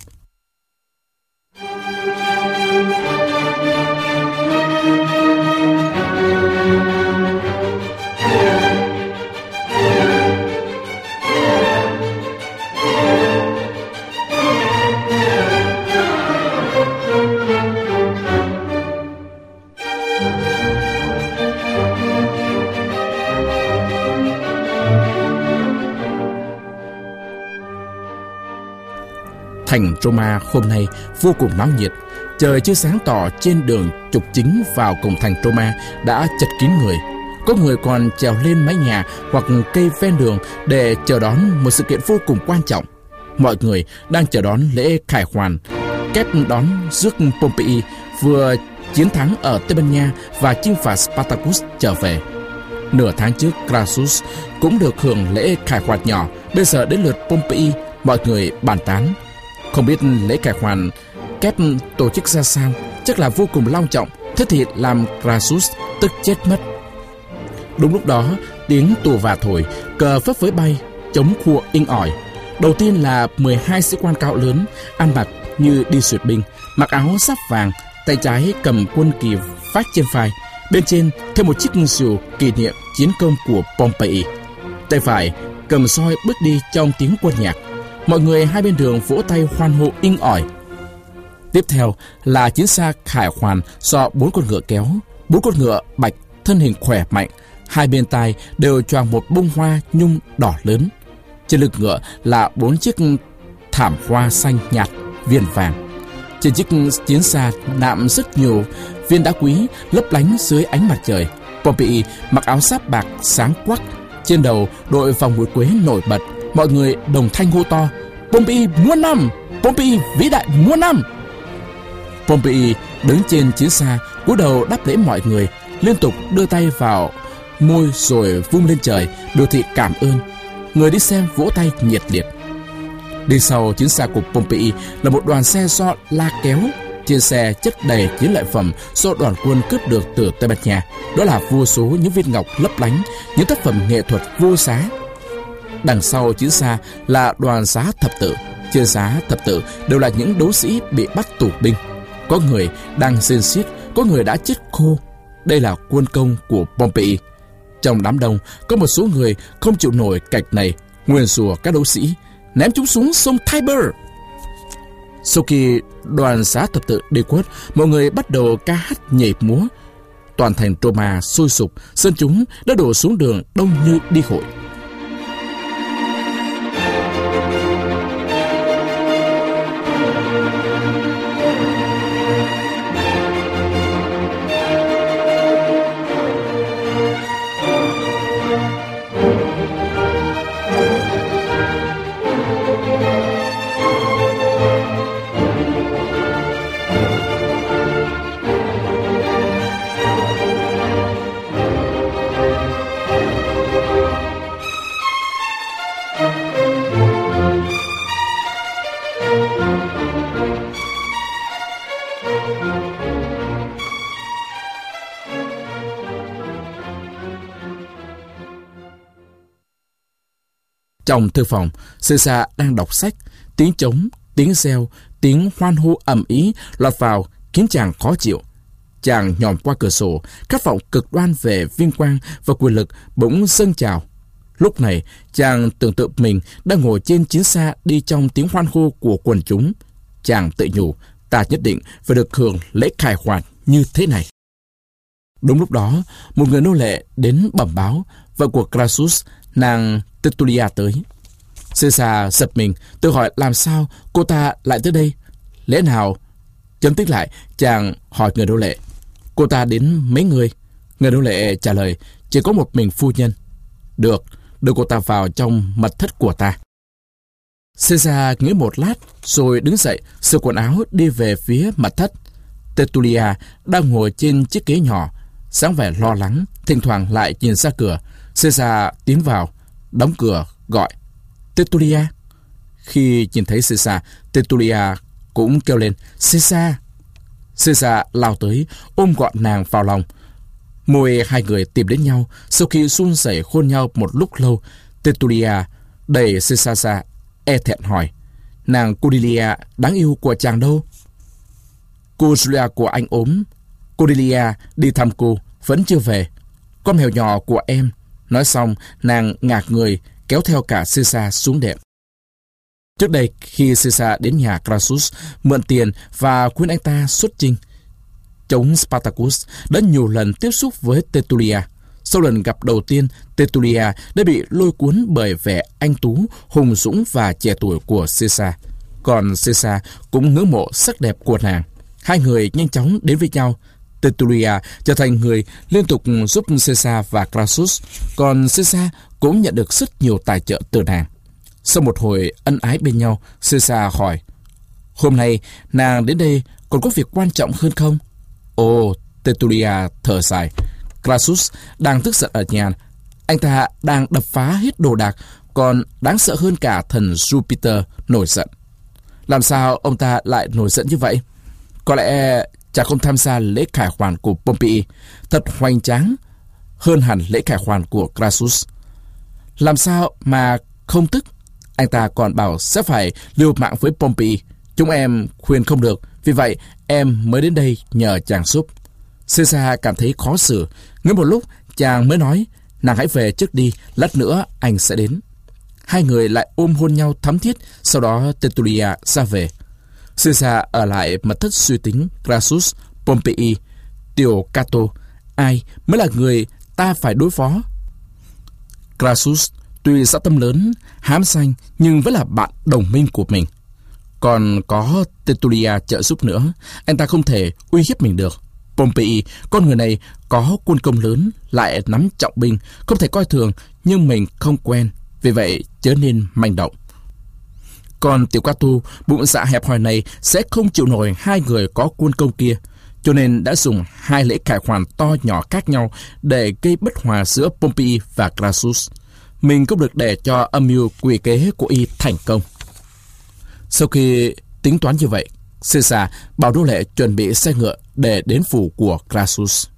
Thành Roma hôm nay vô cùng náo nhiệt. Trời chưa sáng tỏ, trên đường trục chính vào cổng thành Roma đã chật kín người. Có người còn trèo lên mái nhà hoặc cây ven đường để chờ đón một sự kiện vô cùng quan trọng. Mọi người đang chờ đón lễ khải hoàn, kép đón rước Pompey vừa chiến thắng ở Tây Ban Nha và chinh phạt Spartacus trở về. Nửa tháng trước, Crassus cũng được hưởng lễ khải hoàn nhỏ. Bây giờ đến lượt Pompey, mọi người bàn tán. Không biết lễ khải hoàn kép tổ chức ra sao, chắc là vô cùng long trọng. Thế thì làm Crassus tức chết mất. Đúng lúc đó, tiếng tù và thổi, cờ phấp phới bay, chống khua inh ỏi. Đầu tiên là mười hai sĩ quan cao lớn, ăn mặc như đi duyệt binh, mặc áo giáp vàng, tay trái cầm quân kỳ vác trên vai, bên trên thêm một chiếc rìu kỷ niệm chiến công của Pompey. Tay phải cầm soi bước đi trong tiếng quân nhạc. Mọi người hai bên đường vỗ tay hoan hô inh ỏi. Tiếp theo là chiến xa khải hoàn do bốn con ngựa kéo. Bốn con ngựa bạch, thân hình khỏe mạnh, hai bên tai đều choàng một bông hoa nhung đỏ lớn. Trên lưng ngựa là bốn chiếc thảm hoa xanh nhạt viền vàng. Trên chiếc chiến xa nạm rất nhiều viên đá quý lấp lánh dưới ánh mặt trời. Pompey mặc áo giáp bạc sáng quắc, trên đầu đội vòng nguyệt quế nổi bật. Mọi người đồng thanh hô to: Pompey muôn năm! Pompey vĩ đại muôn năm! Pompey đứng trên chiến xa, cúi đầu đáp lễ mọi người, liên tục đưa tay vào môi rồi vung lên trời biểu thị cảm ơn. Người đi xem vỗ tay nhiệt liệt. Đi sau chiến xa của Pompey là một đoàn xe do La kéo, Trên xe chất đầy chiến lợi phẩm do đoàn quân cướp được từ Tây Ban Nha. Đó là vô số những viên ngọc lấp lánh, những tác phẩm nghệ thuật vô giá. Đằng sau chiến xa là đoàn giá thập tự. Trên giá thập tự đều là những đấu sĩ bị bắt tù binh. Có người đang rên xiết, có người đã chết khô. Đây là quân công của Pompey. Trong đám đông có một số người không chịu nổi cảnh này, nguyền rủa các đấu sĩ, ném chúng xuống sông Tiber. Sau khi đoàn giá thập tự đi khuất, mọi người bắt đầu ca hát nhảy múa. Toàn thành Roma sôi sục, dân chúng đã đổ xuống đường đông như đi hội. Trong thư phòng, Caesar đang đọc sách. Tiếng trống, tiếng reo, tiếng hoan hô ầm ĩ lọt vào khiến chàng khó chịu. Chàng nhòm qua cửa sổ, khát vọng cực đoan về vinh quang và quyền lực bỗng dâng trào. Lúc này, chàng tưởng tượng mình đang ngồi trên chiến xa đi trong tiếng hoan hô của quần chúng. Chàng tự nhủ, ta nhất định phải được hưởng lễ khải hoàn như thế này. Đúng lúc đó, một người nô lệ đến bẩm báo, vợ của Crassus, nàng Tertulia tới. Caesar giật mình, tự hỏi làm sao cô ta lại tới đây. Lẽ nào? Chấm tích lại, chàng hỏi người nô lệ, cô ta đến mấy người? Người nô lệ trả lời, chỉ có một mình phu nhân. Được, đưa cô ta vào trong mật thất của ta. Caesar nghĩ một lát rồi đứng dậy, sửa quần áo đi về phía mật thất. Tertulia đang ngồi trên chiếc ghế nhỏ, sáng vẻ lo lắng, thỉnh thoảng lại nhìn ra cửa. Caesar tiến vào, đóng cửa, gọi Tertulia. Khi nhìn thấy Caesar, Tertulia cũng kêu lên Caesar. Caesar lao tới, ôm gọn nàng vào lòng. Môi hai người tìm đến nhau. Sau khi run rẩy hôn nhau một lúc lâu, Tertulia đẩy Caesar ra, e thẹn hỏi, nàng Cordelia đáng yêu của chàng đâu? Cô Julia của anh ốm. Cordelia đi thăm cô, vẫn chưa về. Con mèo nhỏ của em. Nói xong, nàng ngạc người, kéo theo cả Caesar xuống đệm. Trước đây, khi Caesar đến nhà Crassus mượn tiền và khuyên anh ta xuất chinh chống Spartacus, đã nhiều lần tiếp xúc với Tertulia. Sau lần gặp đầu tiên, Tertulia đã bị lôi cuốn bởi vẻ anh tú, hùng dũng và trẻ tuổi của Caesar. Còn Caesar cũng ngưỡng mộ sắc đẹp của nàng. Hai người nhanh chóng đến với nhau. Tertulia trở thành người liên tục giúp Caesar và Crassus, còn Caesar cũng nhận được rất nhiều tài trợ từ nàng. Sau một hồi ân ái bên nhau, Caesar hỏi, hôm nay nàng đến đây còn có việc quan trọng hơn không? Ồ, Tertulia thở dài, Crassus đang tức giận ở nhà. Anh ta đang đập phá hết đồ đạc, còn đáng sợ hơn cả thần Jupiter nổi giận. Làm sao ông ta lại nổi giận như vậy? Có lẽ chàng không tham gia lễ khải hoàn của Pompey, thật hoành tráng hơn hẳn lễ khải hoàn của Crassus. Làm sao mà không tức? Anh ta còn bảo sẽ phải liều mạng với Pompey. Chúng em khuyên không được, vì vậy em mới đến đây nhờ chàng giúp. Caesar cảm thấy khó xử. Ngẫm một lúc, chàng mới nói, nàng hãy về trước đi, lát nữa anh sẽ đến. Hai người lại ôm hôn nhau thắm thiết. Sau đó Tertulia ra về. Caesar ở lại mật thất suy tính Crassus, Pompey, Tiểu Cato. Ai mới là người ta phải đối phó? Crassus tuy dã tâm lớn, hám danh, nhưng vẫn là bạn đồng minh của mình. Còn có Tertulia trợ giúp nữa, anh ta không thể uy hiếp mình được. Pompey, con người này có quân công lớn, lại nắm trọng binh, không thể coi thường, nhưng mình không quen, vì vậy chớ nên manh động. Còn Tiểu Cato, bụng dạ hẹp hòi này sẽ không chịu nổi hai người có quân công kia, cho nên đã dùng hai lễ khải hoàn to nhỏ khác nhau để gây bất hòa giữa Pompey và Crassus. Mình cũng được để cho âm mưu quỷ kế của y thành công. Sau khi tính toán như vậy, Caesar bảo nô lệ chuẩn bị xe ngựa để đến phủ của Crassus.